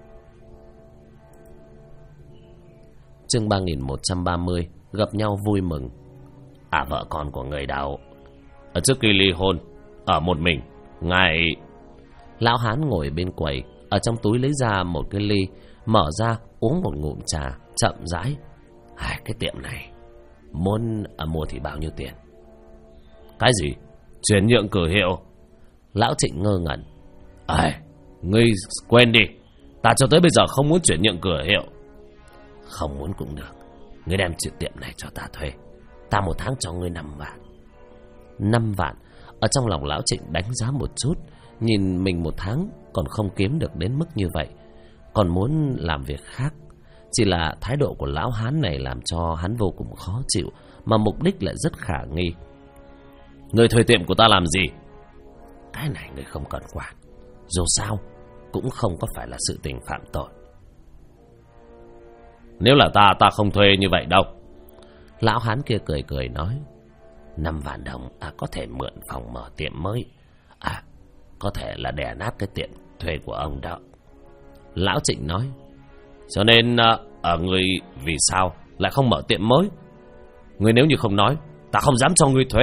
Chương 3130 gặp nhau vui mừng. Vợ con của người đâu? Trước khi ly hôn, ở một mình. Ngài... Lão hán ngồi bên quầy, ở trong túi lấy ra một cái ly, mở ra uống một ngụm trà, chậm rãi. Cái tiệm này muốn mua thì bao nhiêu tiền? Cái gì? Chuyển nhượng cửa hiệu? Lão Trịnh ngơ ngẩn. Ngươi quên đi, ta cho tới bây giờ không muốn chuyển nhượng cửa hiệu. Không muốn cũng được. Ngươi đem chuyện tiệm này cho ta thuê, ta một tháng cho ngươi 5 vạn. 5 vạn. Ở trong lòng Lão Trịnh đánh giá một chút, nhìn mình một tháng còn không kiếm được đến mức như vậy, còn muốn làm việc khác. Chỉ là thái độ của lão hán này làm cho hắn vô cùng khó chịu, mà mục đích lại rất khả nghi. Người thuê tiệm của ta làm gì? Cái này người không cần quản, dù sao cũng không có phải là sự tình phạm tội. Nếu là ta không thuê như vậy đâu. Lão hán kia cười cười nói. 5 vạn đồng có thể mượn phòng mở tiệm mới. Có thể là đè nát cái tiệm thuê của ông đó. Lão Trịnh nói. Cho nên người vì sao lại không mở tiệm mới? Người nếu như không nói, ta không dám cho người thuê.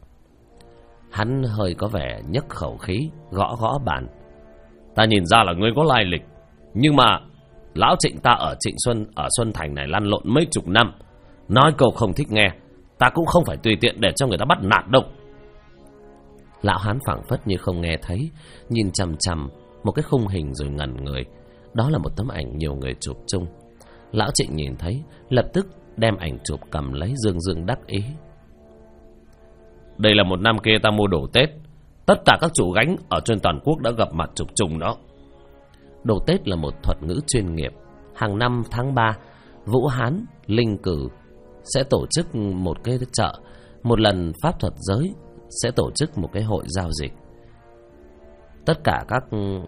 Hắn hơi có vẻ nhấc khẩu khí, gõ bàn. Ta nhìn ra là ngươi có lai lịch, nhưng mà Lão Trịnh ta ở Xuân Thành này lăn lộn mấy chục năm, nói câu không thích nghe, ta cũng không phải tùy tiện để cho người ta bắt nạt đâu. Lão hán phảng phất như không nghe thấy, nhìn chằm chằm một cái khung hình rồi ngẩn người. Đó là một tấm ảnh nhiều người chụp chung. Lão Trịnh nhìn thấy, lập tức đem ảnh chụp cầm lấy, dương đắc ý. Đây là một năm kia ta mua đồ Tết, tất cả các chủ gánh ở trên toàn quốc đã gặp mặt chụp chung đó. Đồ Tết là một thuật ngữ chuyên nghiệp. Hàng năm tháng 3, Vũ Hán, Linh Cử sẽ tổ chức một cái chợ. Một lần pháp thuật giới sẽ tổ chức một cái hội giao dịch. Tất cả các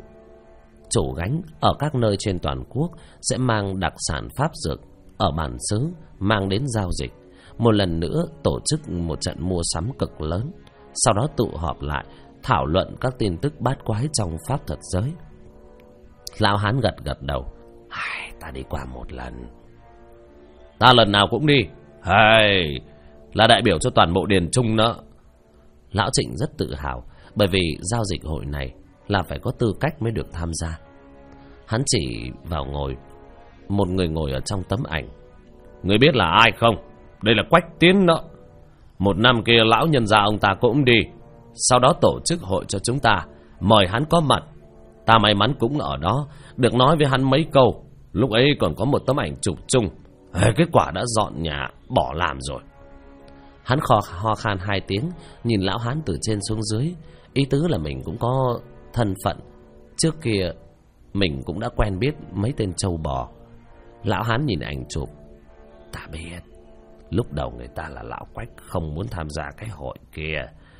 chủ gánh ở các nơi trên toàn quốc sẽ mang đặc sản pháp dược ở bản xứ mang đến giao dịch. Một lần nữa tổ chức một trận mua sắm cực lớn, sau đó tụ họp lại thảo luận các tin tức bát quái trong pháp thuật giới. Lão hán gật đầu. Ta đi qua một lần. Ta lần nào cũng đi. Là đại biểu cho toàn bộ Điền Trung đó. Lão Trịnh rất tự hào, bởi vì giao dịch hội này là phải có tư cách mới được tham gia. Hắn chỉ vào một người ngồi ở trong tấm ảnh. Người biết là ai không? Đây là Quách Tiến đó. Một năm kia lão nhân gia ông ta cũng đi, sau đó tổ chức hội cho chúng ta, mời hắn có mặt. Ta may mắn cũng ở đó, được nói với hắn mấy câu. Lúc ấy còn có một tấm ảnh chụp chung. Kết quả đã dọn nhà bỏ làm rồi. Hắn ho khan 2 tiếng, nhìn lão hán từ trên xuống dưới, ý tứ là mình cũng có thân phận. Trước kia mình cũng đã quen biết mấy tên trâu bò. Lão hán nhìn ảnh chụp. Ta biết lúc đầu người ta là lão Quách không muốn tham gia cái hội kia.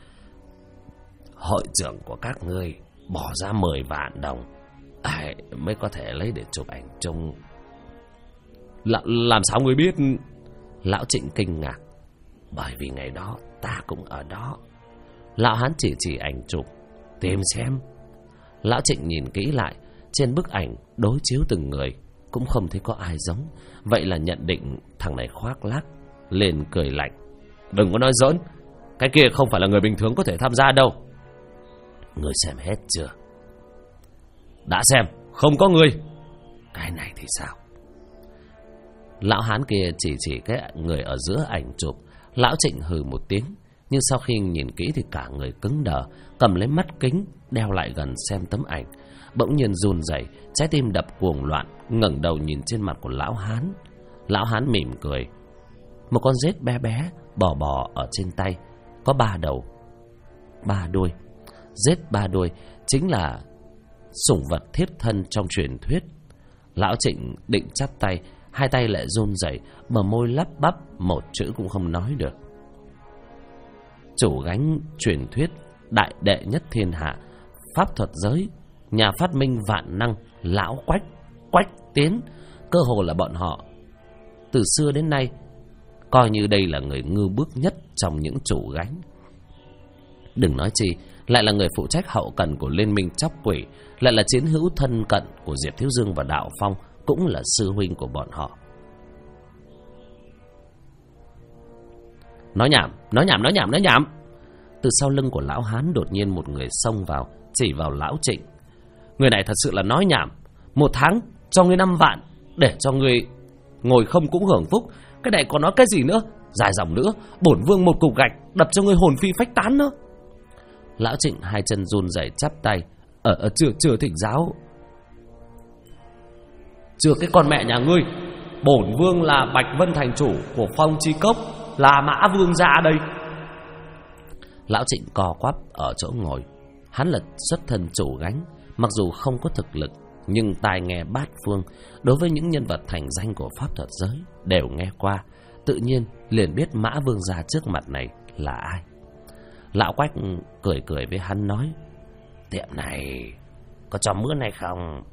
Hội trưởng của các ngươi bỏ ra 10 vạn đồng mới có thể lấy để chụp ảnh chung. Làm sao ngươi biết? Lão Trịnh kinh ngạc. Bởi vì ngày đó ta cũng ở đó. Lão hán chỉ ảnh chụp. Tìm xem. Lão Trịnh nhìn kỹ lại. Trên bức ảnh đối chiếu từng người cũng không thấy có ai giống. Vậy là nhận định thằng này khoác lác. Lên cười lạnh. Đừng có nói giỡn, cái kia không phải là người bình thường có thể tham gia đâu. Ngươi xem hết chưa? Đã xem, không có người. Cái này thì sao? Lão hán kia chỉ cái người ở giữa ảnh chụp. Lão Trịnh hừ một tiếng, nhưng sau khi nhìn kỹ thì cả người cứng đờ, cầm lấy mắt kính đeo lại gần xem tấm ảnh. Bỗng nhiên run rẩy, trái tim đập cuồng loạn, ngẩng đầu nhìn trên mặt của lão hán. Lão hán mỉm cười. Một con rết bé bé bò ở trên tay, có 3 đầu 3 đuôi. Rết 3 đuôi chính là sủng vật thiếp thân trong truyền thuyết. Lão Trịnh định chắp tay, 2 tay lại run rẩy, bờ môi lắp bắp, một chữ cũng không nói được. Chủ gánh truyền thuyết đại đệ nhất thiên hạ, pháp thuật giới, nhà phát minh vạn năng, lão Quách, Quách Tiến. Cơ hồ là bọn họ từ xưa đến nay coi như đây là người ngưu bức nhất trong những chủ gánh. Đừng nói chi, lại là người phụ trách hậu cần của Liên minh Chóc Quỷ, lại là chiến hữu thân cận của Diệp Thiếu Dương và Đạo Phong, cũng là sư huynh của bọn họ. Nói nhảm. Từ sau lưng của lão hán đột nhiên một người xông vào, chỉ vào lão Trịnh. Người này thật sự là nói nhảm. 1 tháng cho ngươi 5 vạn, để cho ngươi ngồi không cũng hưởng phúc. Cái này còn nói cái gì nữa? Dài dòng nữa, bổn vương một cục gạch đập cho ngươi hồn phi phách tán nữa. Lão Trịnh hai chân run rẩy chắp tay. Chưa thỉnh giáo. Chưa cái con mẹ nhà ngươi. Bổn vương là Bạch Vân thành chủ của Phong Chi Cốc, là Mã Vương gia đây. Lão Trịnh co quắp ở chỗ ngồi. Hắn là xuất thân chủ gánh, mặc dù không có thực lực, nhưng tai nghe bát phương, đối với những nhân vật thành danh của pháp thuật giới đều nghe qua, tự nhiên liền biết Mã Vương gia trước mặt này là ai. Lão Quách cười với hắn nói: Tiệm này có cho mướn hay không?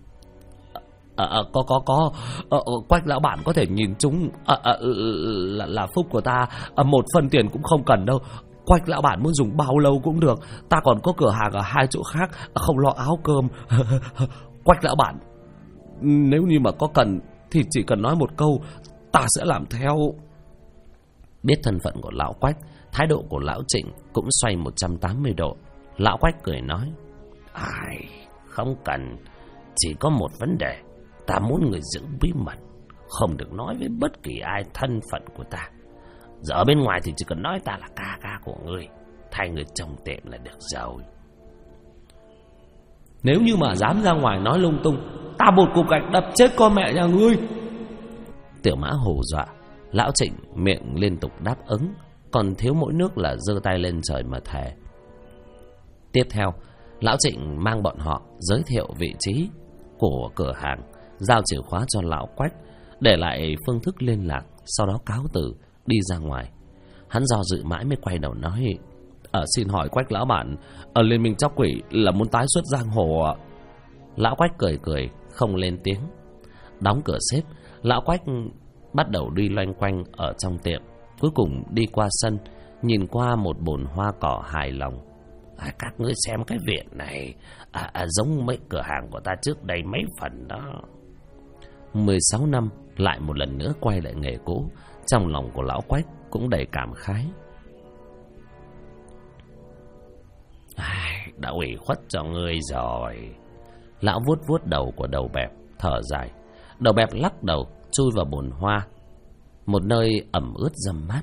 Có. Quách lão bản có thể nhìn chúng là phúc của ta. 1 phân tiền cũng không cần đâu. Quách lão bản muốn dùng bao lâu cũng được. Ta còn có cửa hàng ở 2 chỗ khác, không lo áo cơm. Quách lão bản, nếu như mà có cần thì chỉ cần nói một câu, ta sẽ làm theo. Biết thân phận của lão Quách, thái độ của lão Trịnh cũng xoay 180 độ. Lão Quách cười nói: Không cần. Chỉ có một vấn đề, ta muốn người giữ bí mật, không được nói với bất kỳ ai thân phận của ta. Giờ ở bên ngoài thì chỉ cần nói ta là ca của ngươi, thay người trông tiệm là được rồi. Nếu như mà dám ra ngoài nói lung tung, ta một cục gạch đập chết con mẹ nhà ngươi. Tiểu Mã hù dọa. Lão Trịnh miệng liên tục đáp ứng, còn thiếu mỗi nước là giơ tay lên trời mà thề. Tiếp theo, lão Trịnh mang bọn họ giới thiệu vị trí của cửa hàng, giao chìa khóa cho lão Quách, để lại phương thức liên lạc, sau đó cáo từ đi ra ngoài. Hắn do dự mãi mới quay đầu nói: Xin hỏi Quách lão bản, ở Liên minh Chóc Quỷ là muốn tái xuất giang hồ ạ? Lão Quách cười không lên tiếng. Đóng cửa xếp, lão Quách bắt đầu đi loanh quanh ở trong tiệm. Cuối cùng đi qua sân, nhìn qua một bồn hoa cỏ hài lòng. Các ngươi xem cái viện này giống mấy cửa hàng của ta trước đây mấy phần đó. 16 năm lại một lần nữa quay lại nghề cũ. Trong lòng của lão Quách cũng đầy cảm khái. Đã ủy khuất cho ngươi rồi. Lão vuốt đầu của đầu bẹp, thở dài. Đầu bẹp lắc đầu, chui vào bồn hoa, một nơi ẩm ướt râm mát.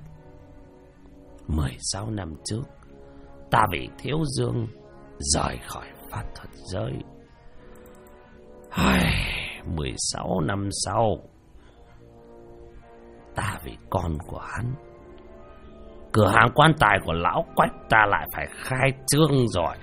16 năm trước, ta bị Thiếu Dương rời khỏi pháp thuật giới. 16 năm sau, ta vì con của hắn, cửa hàng quan tài của lão Quách ta lại phải khai trương rồi.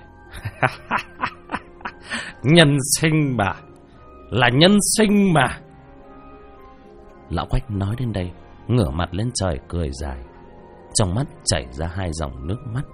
Nhân sinh mà, là nhân sinh mà. Lão Quách nói đến đây, ngửa mặt lên trời cười dài, trong mắt chảy ra 2 dòng nước mắt.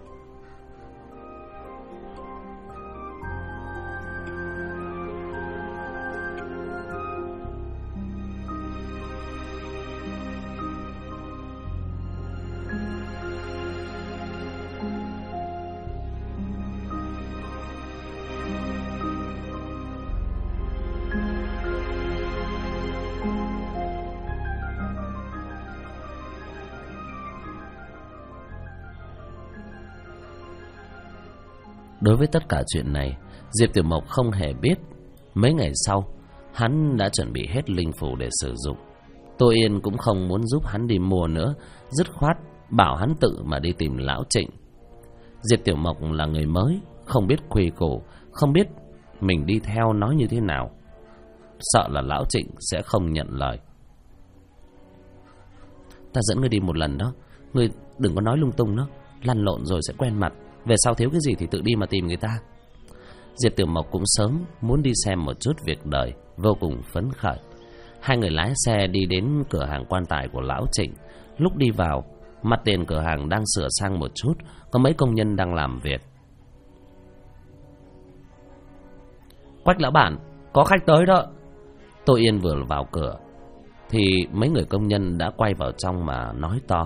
Đối với tất cả chuyện này, Diệp Tiểu Mộc không hề biết. Mấy ngày sau, hắn đã chuẩn bị hết linh phủ để sử dụng. Tô Yên cũng không muốn giúp hắn đi mua nữa, dứt khoát bảo hắn tự mà đi tìm lão Trịnh. Diệp Tiểu Mộc là người mới, không biết quy củ, không biết mình đi theo nói như thế nào, sợ là lão Trịnh sẽ không nhận lời. Ta dẫn ngươi đi một lần đó, ngươi đừng có nói lung tung đó, lăn lộn rồi sẽ quen mặt. Về sau thiếu cái gì thì tự đi mà tìm người ta. Diệp Tiểu Mộc cũng sớm muốn đi xem một chút việc đời, vô cùng phấn khởi. Hai người lái xe đi đến cửa hàng quan tài của lão Trịnh. Lúc đi vào, mặt tiền cửa hàng đang sửa sang một chút, có mấy công nhân đang làm việc. Quách lão bản, có khách tới đó. Tô Yên vừa vào cửa thì mấy người công nhân đã quay vào trong mà nói to.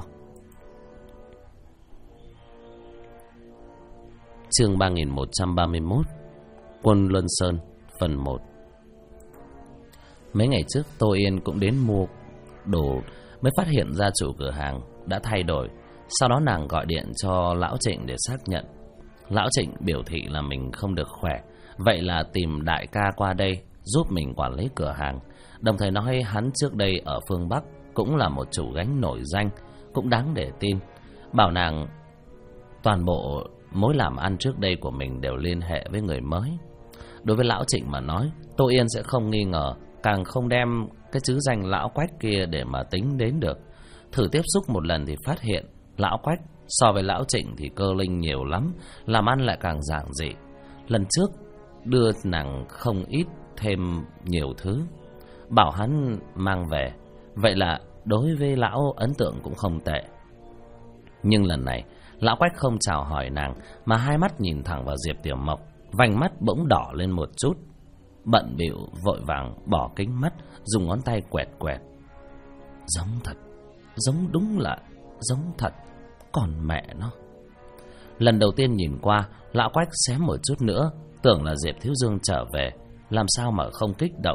Chương 3131, Quân Luân Sơn, phần 1. Mấy ngày trước Tô Yên cũng đến mua đồ, mới phát hiện ra chủ cửa hàng đã thay đổi. Sau đó nàng gọi điện cho Lão Trịnh để xác nhận. Lão Trịnh biểu thị là mình không được khỏe, vậy là tìm đại ca qua đây giúp mình quản lý cửa hàng. Đồng thời nói hắn trước đây ở phương Bắc cũng là một chủ gánh nổi danh, cũng đáng để tin. Bảo nàng toàn bộ mối làm ăn trước đây của mình đều liên hệ với người mới. Đối với Lão Trịnh mà nói, Tô Yên sẽ không nghi ngờ, càng không đem cái chữ danh Lão Quách kia để mà tính đến được. Thử tiếp xúc một lần thì phát hiện Lão Quách so với Lão Trịnh thì cơ linh nhiều lắm, làm ăn lại càng giản dị. Lần trước đưa nàng không ít thêm nhiều thứ, bảo hắn mang về, vậy là đối với lão ấn tượng cũng không tệ. Nhưng lần này Lão Quách không chào hỏi nàng, mà hai mắt nhìn thẳng vào Diệp Tiểu Mộc, vành mắt bỗng đỏ lên một chút. Bận bịu vội vàng bỏ kính mắt, dùng ngón tay quẹt quẹt. Giống thật, giống đúng là giống thật, còn mẹ nó. Lần đầu tiên nhìn qua, Lão Quách xém một chút nữa, tưởng là Diệp Thiếu Dương trở về, làm sao mà không kích động.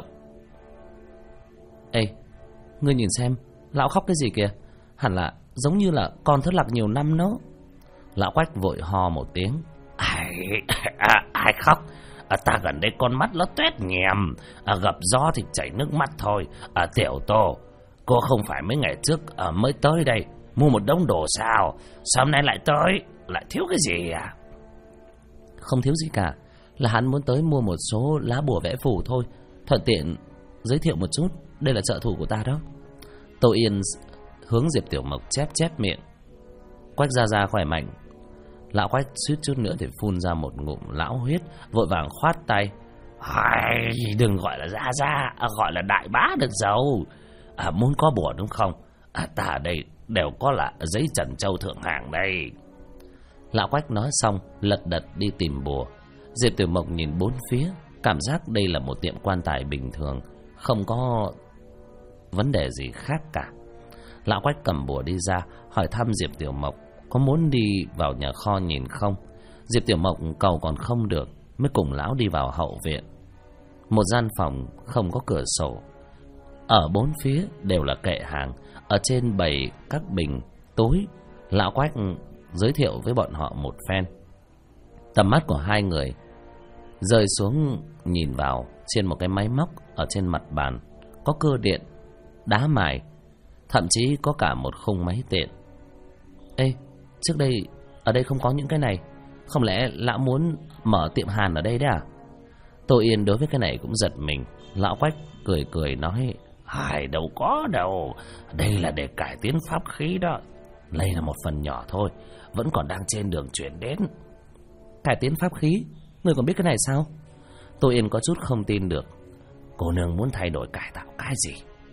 Ê, ngươi nhìn xem, lão khóc cái gì kìa, hẳn là giống như là con thất lạc nhiều năm nữa. Lão Quách vội ho một tiếng. Ai khóc? Ta gần đây con mắt nó tuét nhèm, gặp gió thì chảy nước mắt thôi. Tiểu Tô, cô không phải mấy ngày trước mới tới đây mua một đống đồ sao? Sao hôm nay lại tới? Lại thiếu cái gì à? Không thiếu gì cả, là hắn muốn tới mua một số lá bùa vẽ phù thôi, thuận tiện giới thiệu một chút, đây là trợ thủ của ta đó. Tô Yên hướng Diệp Tiểu Mộc chép chép miệng. Quách gia khỏe mạnh. Lão Quách suýt chút nữa thì phun ra một ngụm lão huyết, vội vàng khoát tay. Đừng gọi là gia, gọi là đại bá được rồi. Muốn có bùa đúng không? Ta ở đây đều có là giấy trần châu thượng hạng đây. Lão Quách nói xong lật đật đi tìm bùa. Diệp Tiểu Mộc nhìn bốn phía, cảm giác đây là một tiệm quan tài bình thường, không có vấn đề gì khác cả. Lão Quách cầm bùa đi ra, hỏi thăm Diệp Tiểu Mộc có muốn đi vào nhà kho nhìn không. Diệp Tiểu Mộc cầu còn không được, mới cùng lão đi vào hậu viện. Một gian phòng không có cửa sổ, ở bốn phía đều là kệ hàng, ở trên bày các bình tối. Lão Quách giới thiệu với bọn họ một phen. Tầm mắt của hai người rơi xuống nhìn vào trên một cái máy móc ở trên mặt bàn, có cơ điện, đá mài, thậm chí có cả một khung máy tiện. Ê, trước đây ở đây không có những cái này, không lẽ lão muốn mở tiệm hàn ở đây đấy à? Tô Yên đối với cái này cũng giật mình. Lão Quách cười cười nói, đâu có đâu, đây là để cải tiến pháp khí đó. Đây là một phần nhỏ thôi, vẫn còn đang trên đường chuyển đến. Cải tiến pháp khí? Ngươi còn biết cái này sao? Tô Yên có chút không tin được. Cô nương muốn thay đổi cải tạo cái gì?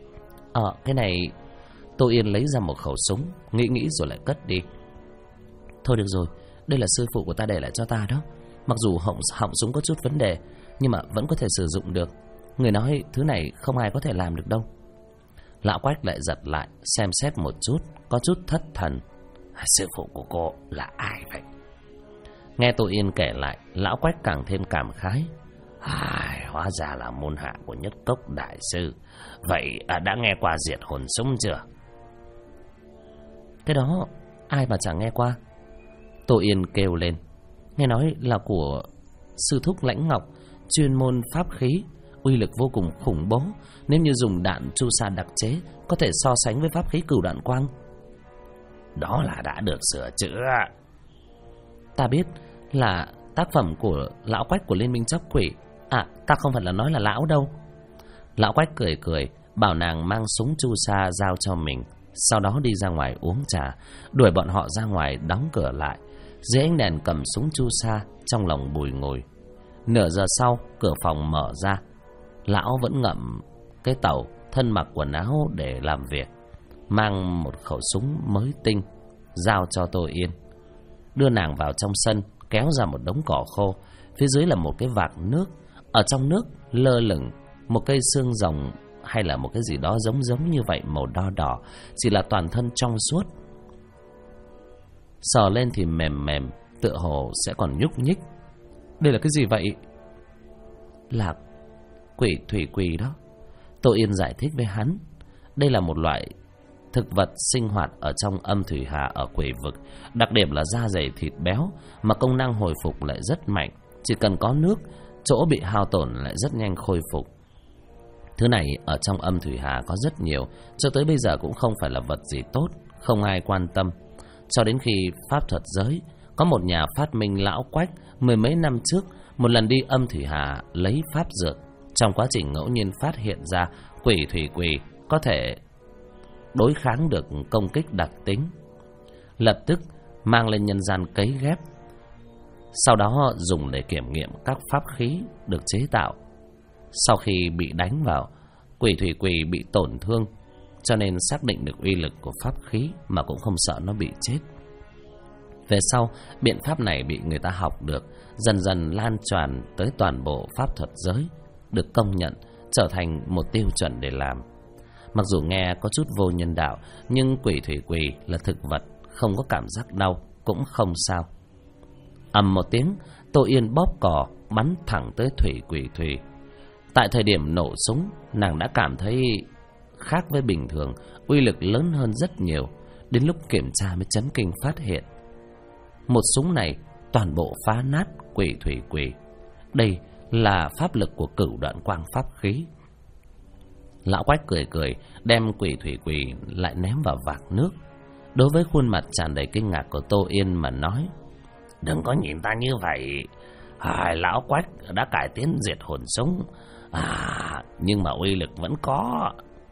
Cái này... Tô Yên lấy ra một khẩu súng, nghĩ rồi lại cất đi. Thôi được rồi, đây là sư phụ của ta để lại cho ta đó. Mặc dù họng súng có chút vấn đề, nhưng mà vẫn có thể sử dụng được. Người nói thứ này không ai có thể làm được đâu. Lão Quách lại giật lại, xem xét một chút, có chút thất thần. Sư phụ của cô là ai vậy? Nghe Tô Yên kể lại, Lão Quách càng thêm cảm khái. Hóa ra là môn hạ của Nhất Cốc đại sư. Vậy đã nghe qua diệt hồn súng chưa? Cái đó ai mà chẳng nghe qua. Tô Yên kêu lên. Nghe nói là của sư thúc Lãnh Ngọc, chuyên môn pháp khí, uy lực vô cùng khủng bố. Nếu như dùng đạn chu sa đặc chế, có thể so sánh với pháp khí cửu đạn quang. Đó là đã được sửa chữa. Ta biết là tác phẩm của Lão Quách của Liên minh Chóc Quỷ. Ta không phải là nói là lão đâu. Lão Quách cười cười, bảo nàng mang súng chu sa giao cho mình, sau đó đi ra ngoài uống trà, đuổi bọn họ ra ngoài đóng cửa lại. Dưới ánh đèn cầm súng chu sa, trong lòng bùi ngùi. Nửa giờ sau, cửa phòng mở ra. Lão vẫn ngậm cái tàu, thân mặc quần áo để làm việc, mang một khẩu súng mới tinh, giao cho Tô Yên. Đưa nàng vào trong sân, kéo ra một đống cỏ khô. Phía dưới là một cái vạc nước, Ở trong nước lơ lửng một cây xương rồng hay là một cái gì đó giống như vậy, màu đỏ đỏ, chỉ là toàn thân trong suốt. Sờ lên thì mềm mềm, tựa hồ sẽ còn nhúc nhích. Đây là cái gì vậy? Là quỷ thủy quỷ đó. Tô Yên giải thích với hắn. Đây là một loại thực vật sinh hoạt ở trong âm thủy hà ở quỷ vực. Đặc điểm là da dày thịt béo, mà công năng hồi phục lại rất mạnh. Chỉ cần có nước, chỗ bị hao tổn lại rất nhanh khôi phục. Thứ này ở trong âm thủy hà có rất nhiều, cho tới bây giờ cũng không phải là vật gì tốt, không ai quan tâm. Cho đến khi pháp thuật giới, có một nhà phát minh lão Quách mười mấy năm trước, một lần đi âm thủy hà lấy pháp dược. Trong quá trình ngẫu nhiên phát hiện ra quỷ thủy quỷ có thể đối kháng được công kích đặc tính, lập tức mang lên nhân gian cấy ghép, sau đó dùng để kiểm nghiệm các pháp khí được chế tạo. Sau khi bị đánh vào, quỷ thủy quỷ bị tổn thương, cho nên xác định được uy lực của pháp khí mà cũng không sợ nó bị chết. Về sau, biện pháp này bị người ta học được, dần dần lan tràn tới toàn bộ pháp thuật giới, được công nhận, trở thành một tiêu chuẩn để làm. Mặc dù nghe có chút vô nhân đạo, nhưng quỷ thủy quỷ là thực vật, không có cảm giác đau, cũng không sao. Ầm một tiếng, Tô Yên bóp cò, bắn thẳng tới thủy quỷ thủy. Tại thời điểm nổ súng, nàng đã cảm thấy khác với bình thường, uy lực lớn hơn rất nhiều. Đến lúc kiểm tra mới chấn kinh phát hiện, một súng này toàn bộ phá nát quỷ thủy quỷ. Đây là pháp lực của Cửu Đoạn Quang pháp khí. Lão Quách cười cười, đem quỷ thủy quỷ lại ném vào vạc nước. Đối với khuôn mặt tràn đầy kinh ngạc của Tô Yên mà nói: đừng có nhìn ta như vậy. Lão Quách đã cải tiến diệt hồn súng, nhưng mà uy lực vẫn có.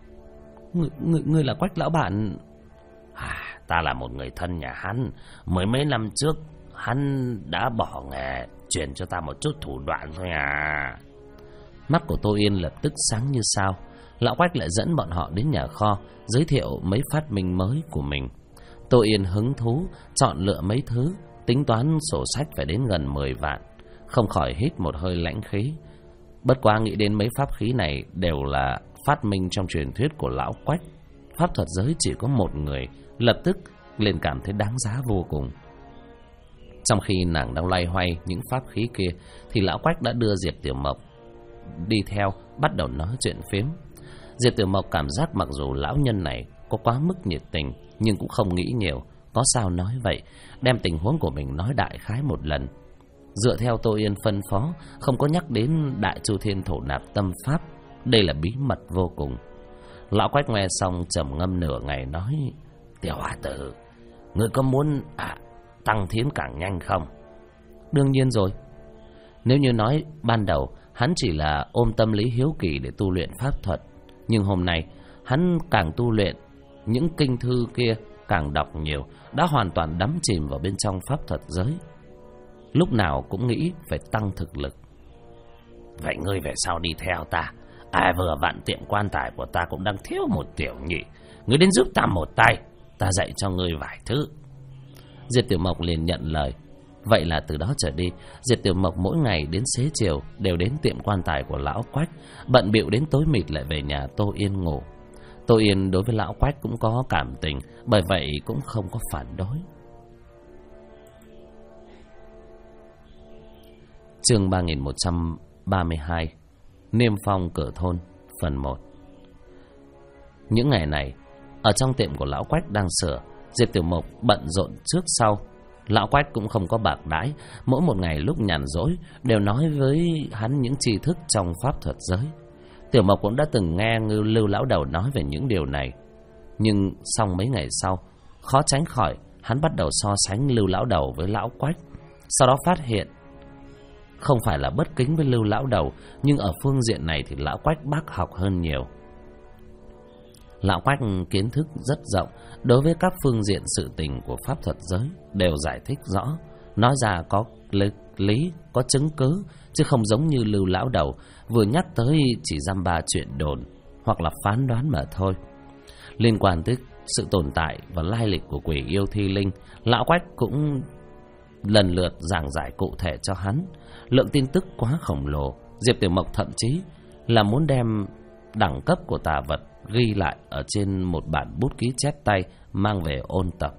Ngươi là Quách lão bạn? Ta là một người thân nhà hắn. Mới mấy năm trước hắn đã bỏ nghề, truyền cho ta một chút thủ đoạn thôi à. Mắt của Tô Yên lập tức sáng như sao. Lão Quách lại dẫn bọn họ đến nhà kho, giới thiệu mấy phát minh mới của mình. Tô Yên hứng thú chọn lựa mấy thứ, tính toán sổ sách phải đến gần 10 vạn, không khỏi hít một hơi lãnh khí. Bất quá nghĩ đến mấy pháp khí này đều là phát minh trong truyền thuyết của lão Quách, pháp thuật giới chỉ có một người, lập tức liền cảm thấy đáng giá vô cùng. Trong khi nàng đang loay hoay những pháp khí kia, thì lão Quách đã đưa Diệp Tiểu Mộc đi theo, bắt đầu nói chuyện phiếm. Diệp Tiểu Mộc cảm giác mặc dù lão nhân này có quá mức nhiệt tình, nhưng cũng không nghĩ nhiều, có sao nói vậy, đem tình huống của mình nói đại khái một lần. Dựa theo Tô Yên phân phó, không có nhắc đến Đại Chu Thiên Thổ Nạp Tâm Pháp, đây là bí mật vô cùng. Lão Quách nghe xong trầm ngâm nửa ngày nói: Tiểu hòa tử, ngươi có muốn tăng tiến càng nhanh không? Đương nhiên rồi. Nếu như nói ban đầu hắn chỉ là ôm tâm lý hiếu kỳ để tu luyện pháp thuật, nhưng hôm nay hắn càng tu luyện, những kinh thư kia càng đọc nhiều, đã hoàn toàn đắm chìm vào bên trong pháp thuật giới, lúc nào cũng nghĩ phải tăng thực lực. Vậy ngươi về sau đi theo ta, vừa vặn tiệm quan tài của ta cũng đang thiếu một tiểu nhị, ngươi đến giúp ta một tay, ta dạy cho ngươi vài thứ. Diệp Tiểu Mộc liền nhận lời. Vậy là từ đó trở đi, Diệp Tiểu Mộc mỗi ngày đến xế chiều đều đến tiệm quan tài của lão Quách, bận bịu đến tối mịt lại về nhà Tô Yên ngủ. Tô Yên đối với lão Quách cũng có cảm tình, bởi vậy cũng không có phản đối. Chương 3132, Niêm Phong Cửa Thôn, phần 1. Những ngày này, ở trong tiệm của lão Quách đang sửa, Diệp Tiểu Mộc bận rộn trước sau. Lão Quách cũng không có bạc đãi, mỗi một ngày lúc nhàn rỗi đều nói với hắn những tri thức trong pháp thuật giới. Tiểu Mộc cũng đã từng nghe Lưu lão đầu nói về những điều này, nhưng xong mấy ngày sau, khó tránh khỏi hắn bắt đầu so sánh Lưu lão đầu với lão Quách. Sau đó phát hiện không phải là bất kính với Lưu lão đầu, nhưng ở phương diện này thì lão Quách bác học hơn nhiều. Lão Quách kiến thức rất rộng, đối với các phương diện sự tình của pháp thuật giới đều giải thích rõ, nói ra có lý, có chứng cứ, chứ không giống như Lưu lão đầu vừa nhắc tới chỉ dăm ba chuyện đồn hoặc là phán đoán mà thôi. Liên quan tới sự tồn tại và lai lịch của quỷ yêu thi linh, lão Quách cũng lần lượt giảng giải cụ thể cho hắn. Lượng tin tức quá khổng lồ, Diệp Tiểu Mộc thậm chí là muốn đem đẳng cấp của tà vật ghi lại ở trên một bản bút ký chép tay mang về ôn tập.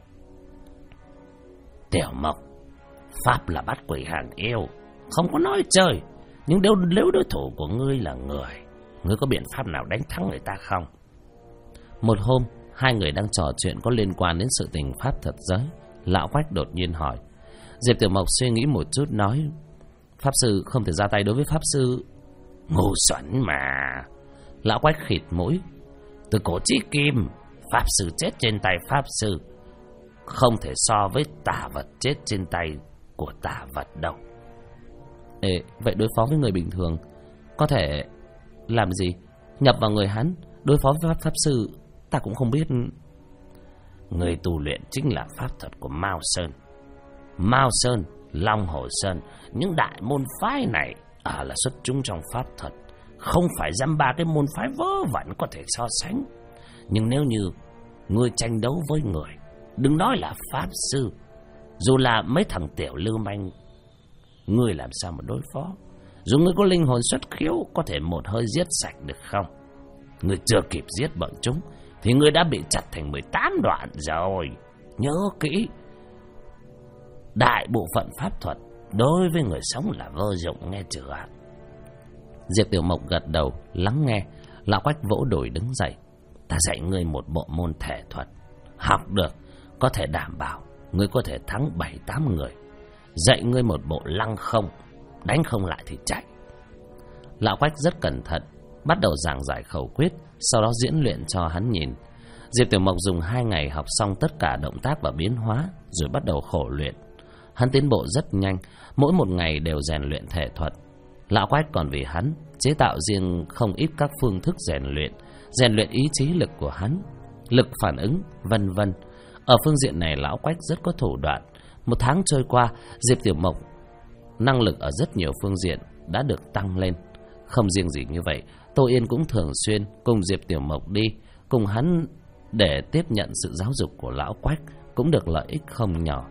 Tiểu Mộc, pháp là bắt quỷ hàng yêu, không có nói chơi. Nhưng nếu đối thủ của ngươi là ngươi có biện pháp nào đánh thắng người ta không? Một hôm, hai người đang trò chuyện có liên quan đến sự tình pháp thật giới. Lão Quách đột nhiên hỏi. Diệp Tiểu Mộc suy nghĩ một chút nói, pháp sư không thể ra tay đối với pháp sư. Ngu xuẩn mà. Lão Quách khịt mũi. Từ cổ chí kim, pháp sư chết trên tay pháp sư không thể so với tà vật chết trên tay của tà vật đâu. Vậy đối phó với người bình thường có thể làm gì? Nhập vào người hắn đối phó với pháp sư ta cũng không biết. Người tu luyện chính là pháp thuật của Mao Sơn. Mao Sơn, Long Hồ Sơn, những đại môn phái này là xuất chúng trong pháp thuật, không phải dăm ba cái môn phái vớ vẩn có thể so sánh. Nhưng nếu như ngươi tranh đấu với người, đừng nói là pháp sư, dù là mấy thằng tiểu lưu manh, ngươi làm sao mà đối phó? Dù ngươi có linh hồn xuất khiếu, có thể một hơi giết sạch được không? Ngươi chưa kịp giết bọn chúng thì ngươi đã bị chặt thành 18 đoạn rồi. Nhớ kỹ, đại bộ phận pháp thuật đối với người sống là vô dụng, nghe chưa? Diệp Tiểu Mộc gật đầu lắng nghe. Lão Quách vỗ đùi đứng dậy. Ta dạy ngươi một bộ môn thể thuật, học được có thể đảm bảo ngươi có thể thắng 7-8 người. Dạy ngươi một bộ lăng không, đánh không lại thì chạy. Lão Quách rất cẩn thận, bắt đầu giảng giải khẩu quyết, sau đó diễn luyện cho hắn nhìn. Diệp Tiểu Mộc dùng 2 ngày học xong tất cả động tác và biến hóa, rồi bắt đầu khổ luyện. Hắn tiến bộ rất nhanh, mỗi một ngày đều rèn luyện thể thuật. Lão Quách còn vì hắn chế tạo riêng không ít các phương thức rèn luyện ý chí lực của hắn, lực phản ứng, vân vân. Ở phương diện này Lão Quách rất có thủ đoạn. Một tháng trôi qua, Diệp Tiểu Mộc năng lực ở rất nhiều phương diện đã được tăng lên. Không riêng gì như vậy, Tô Yên cũng thường xuyên cùng Diệp Tiểu Mộc đi cùng hắn để tiếp nhận sự giáo dục của Lão Quách, cũng được lợi ích không nhỏ.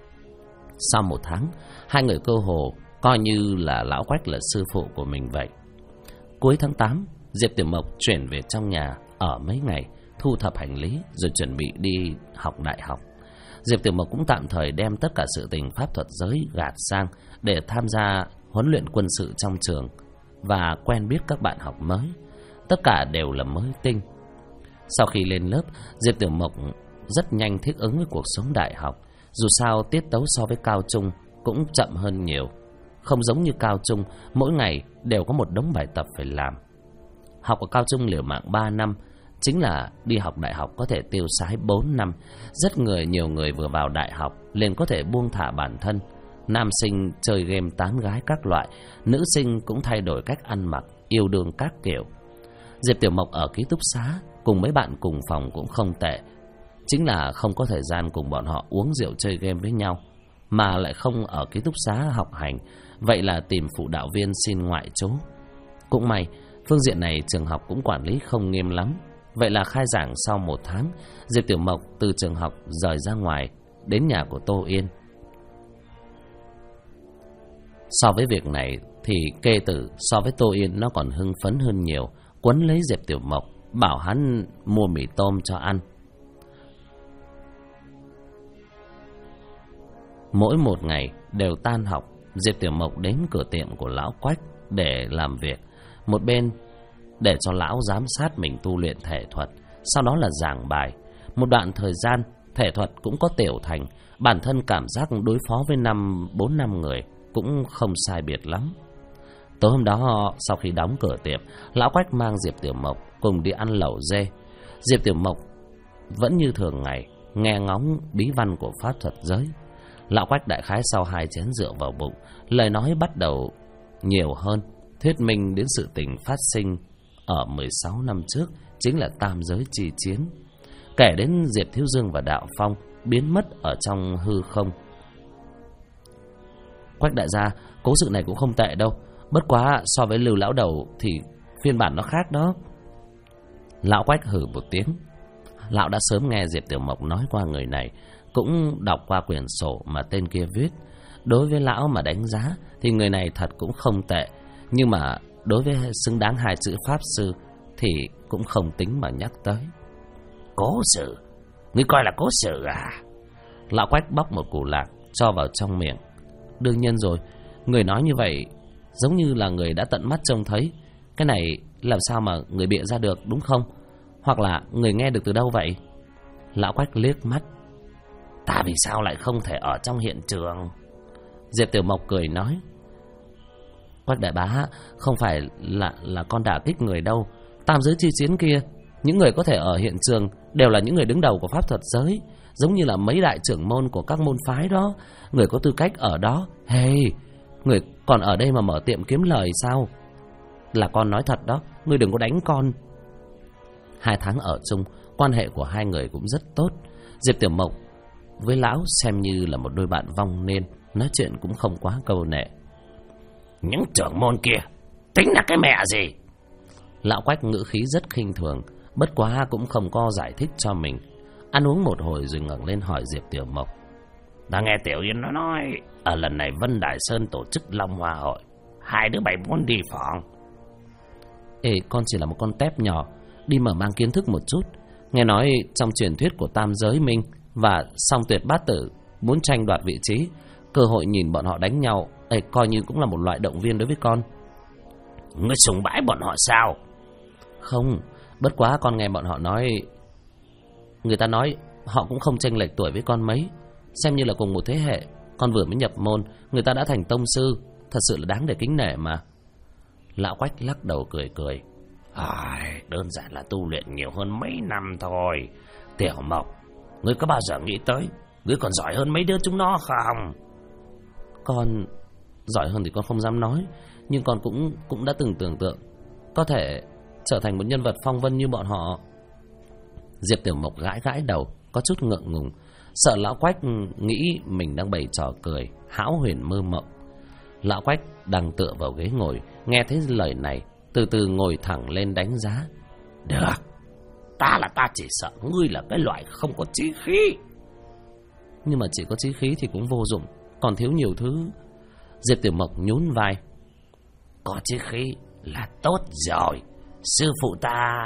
Sau 1 tháng, hai người cơ hồ coi như là Lão Quách là sư phụ của mình vậy. Cuối tháng 8, Diệp Tiểu Mộc chuyển về trong nhà ở mấy ngày, thu thập hành lý rồi chuẩn bị đi học đại học. Diệp Tiểu Mộc cũng tạm thời đem tất cả sự tình pháp thuật giới gạt sang để tham gia huấn luyện quân sự trong trường và quen biết các bạn học mới. Tất cả đều là mới tinh. Sau khi lên lớp, Diệp Tiểu Mộc rất nhanh thích ứng với cuộc sống đại học. Dù sao tiết tấu so với cao trung cũng chậm hơn nhiều. Không giống như cao trung, mỗi ngày đều có một đống bài tập phải làm. Học ở cao trung liều mạng 3 năm, chính là đi học đại học có thể tiêu xái 4 năm. Nhiều người vừa vào đại học liền có thể buông thả bản thân. Nam sinh chơi game tán gái các loại, nữ sinh cũng thay đổi cách ăn mặc, yêu đương các kiểu. Diệp Tiểu Mộc ở ký túc xá cùng mấy bạn cùng phòng cũng không tệ, chính là không có thời gian cùng bọn họ uống rượu chơi game với nhau, mà lại không ở ký túc xá học hành, vậy là tìm phụ đạo viên xin ngoại trú. Cũng may, phương diện này trường học cũng quản lý không nghiêm lắm. Vậy là khai giảng sau 1 tháng, Diệp Tiểu Mộc từ trường học rời ra ngoài, đến nhà của Tô Yên. So với việc này thì Kê Tử so với Tô Yên nó còn hưng phấn hơn nhiều, quấn lấy Diệp Tiểu Mộc, bảo hắn mua mì tôm cho ăn. Mỗi một ngày đều tan học, Diệp Tiểu Mộc đến cửa tiệm của Lão Quách để làm việc, một bên để cho lão giám sát mình tu luyện thể thuật, sau đó là giảng bài. Một đoạn thời gian, thể thuật cũng có tiểu thành, bản thân cảm giác đối phó với 4-5 người cũng không sai biệt lắm. Tối hôm đó, sau khi đóng cửa tiệm, Lão Quách mang Diệp Tiểu Mộc cùng đi ăn lẩu dê. Diệp Tiểu Mộc vẫn như thường ngày nghe ngóng bí văn của pháp thuật giới. Lão Quách đại khái sau 2 chén rượu vào bụng, lời nói bắt đầu nhiều hơn, thuyết minh đến sự tình phát sinh ở 16 năm trước, chính là tam giới chi chiến. Kể đến Diệp Thiếu Dương và Đạo Phong biến mất ở trong hư không. Quách đại gia, cố sự này cũng không tệ đâu, bất quá so với Lưu lão đầu thì phiên bản nó khác đó. Lão Quách hừ một tiếng. Lão đã sớm nghe Diệp Tiểu Mộc nói qua người này, cũng đọc qua quyển sổ mà tên kia viết. Đối với lão mà đánh giá thì người này thật cũng không tệ, Nhưng mà đối với xứng đáng hai chữ pháp sư thì cũng không tính mà nhắc tới. Cố sự? Ngươi coi là cố sự à? Lão Quách bóc một củ lạc cho vào trong miệng. Đương nhiên rồi, người nói như vậy giống như là người đã tận mắt trông thấy. Cái này làm sao mà người bịa ra được, đúng không? Hoặc là người nghe được từ đâu vậy? Lão Quách liếc mắt. Ta vì sao lại không thể ở trong hiện trường? Diệp Tiểu Mộc cười nói. Quách đại bá, không phải là con đả kích người đâu. Tam giới chi chiến kia, những người có thể ở hiện trường đều là những người đứng đầu của pháp thuật giới, giống như là mấy đại trưởng môn của các môn phái đó. Người có tư cách ở đó. Hey, người còn ở đây mà mở tiệm kiếm lời sao? Là con nói thật đó, người đừng có đánh con. 2 tháng ở chung, quan hệ của hai người cũng rất tốt. Diệp Tiểu Mộc với lão xem như là một đôi bạn vong niên, nói chuyện cũng không quá câu nệ. Những trưởng môn kia tính là cái mẹ gì? Lão Quách ngữ khí rất khinh thường, bất quá cũng không có giải thích cho mình. Ăn uống một hồi rồi ngẩng lên hỏi Diệp Tiểu Mộc. Ta nghe Tiểu Yên nó nói ở lần này Vân Đại Sơn tổ chức Long Hoa hội, hai đứa bay muốn đi phòng. Ê, con chỉ là một con tép nhỏ, đi mở mang kiến thức một chút. Nghe nói trong truyền thuyết của Tam Giới Minh và Song Tuyệt Bát Tử muốn tranh đoạt vị trí, cơ hội nhìn bọn họ đánh nhau, coi như cũng là một loại động viên đối với con. Ngươi sùng bái bọn họ sao? Không, bất quá con nghe bọn họ nói, người ta nói họ cũng không chênh lệch tuổi với con mấy, xem như là cùng một thế hệ. Con vừa mới nhập môn, người ta đã thành tông sư, thật sự là đáng để kính nể mà. Lão Quách lắc đầu cười cười. Đơn giản là tu luyện nhiều hơn mấy năm thôi. Tiểu Mộc, ngươi có bao giờ nghĩ tới ngươi còn giỏi hơn mấy đứa chúng nó không? Con giỏi hơn thì con không dám nói, nhưng con cũng đã từng tưởng tượng có thể trở thành một nhân vật phong vân như bọn họ. Diệp Tiểu Mộc gãi gãi đầu, có chút ngượng ngùng, sợ Lão Quách nghĩ mình đang bày trò cười, hão huyền mơ mộng. Lão Quách đang tựa vào ghế ngồi, nghe thấy lời này, từ từ ngồi thẳng lên đánh giá. Được, ta chỉ sợ ngươi là cái loại không có chí khí. Nhưng mà chỉ có chí khí thì cũng vô dụng, còn thiếu nhiều thứ. Diệp Tiểu Mộc nhún vai. Có chí khí là tốt rồi. Sư phụ ta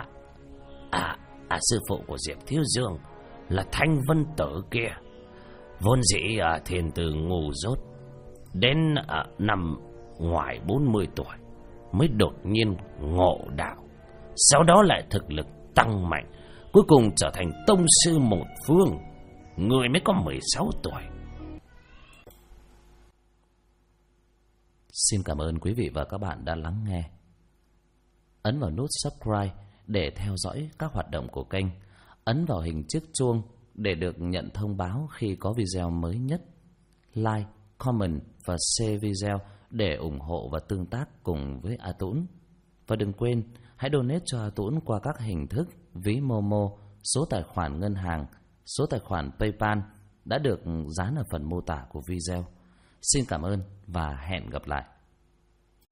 sư phụ của Diệp Thiếu Dương là Thanh Vân Tử kia, vốn dĩ thiền từ ngu dốt, đến năm ngoài 40 tuổi mới đột nhiên ngộ đạo, sau đó lại thực lực tăng mạnh, cuối cùng trở thành tông sư một phương. Người mới có 16 tuổi. Xin cảm ơn quý vị và các bạn đã lắng nghe. Ấn vào nút subscribe để theo dõi các hoạt động của kênh. Ấn vào hình chiếc chuông để được nhận thông báo khi có video mới nhất. Like, comment và share video để ủng hộ và tương tác cùng với A Tũng. Và đừng quên, hãy donate cho A Tũng qua các hình thức ví Momo, số tài khoản ngân hàng, số tài khoản PayPal đã được dán ở phần mô tả của video. Xin cảm ơn và hẹn gặp lại.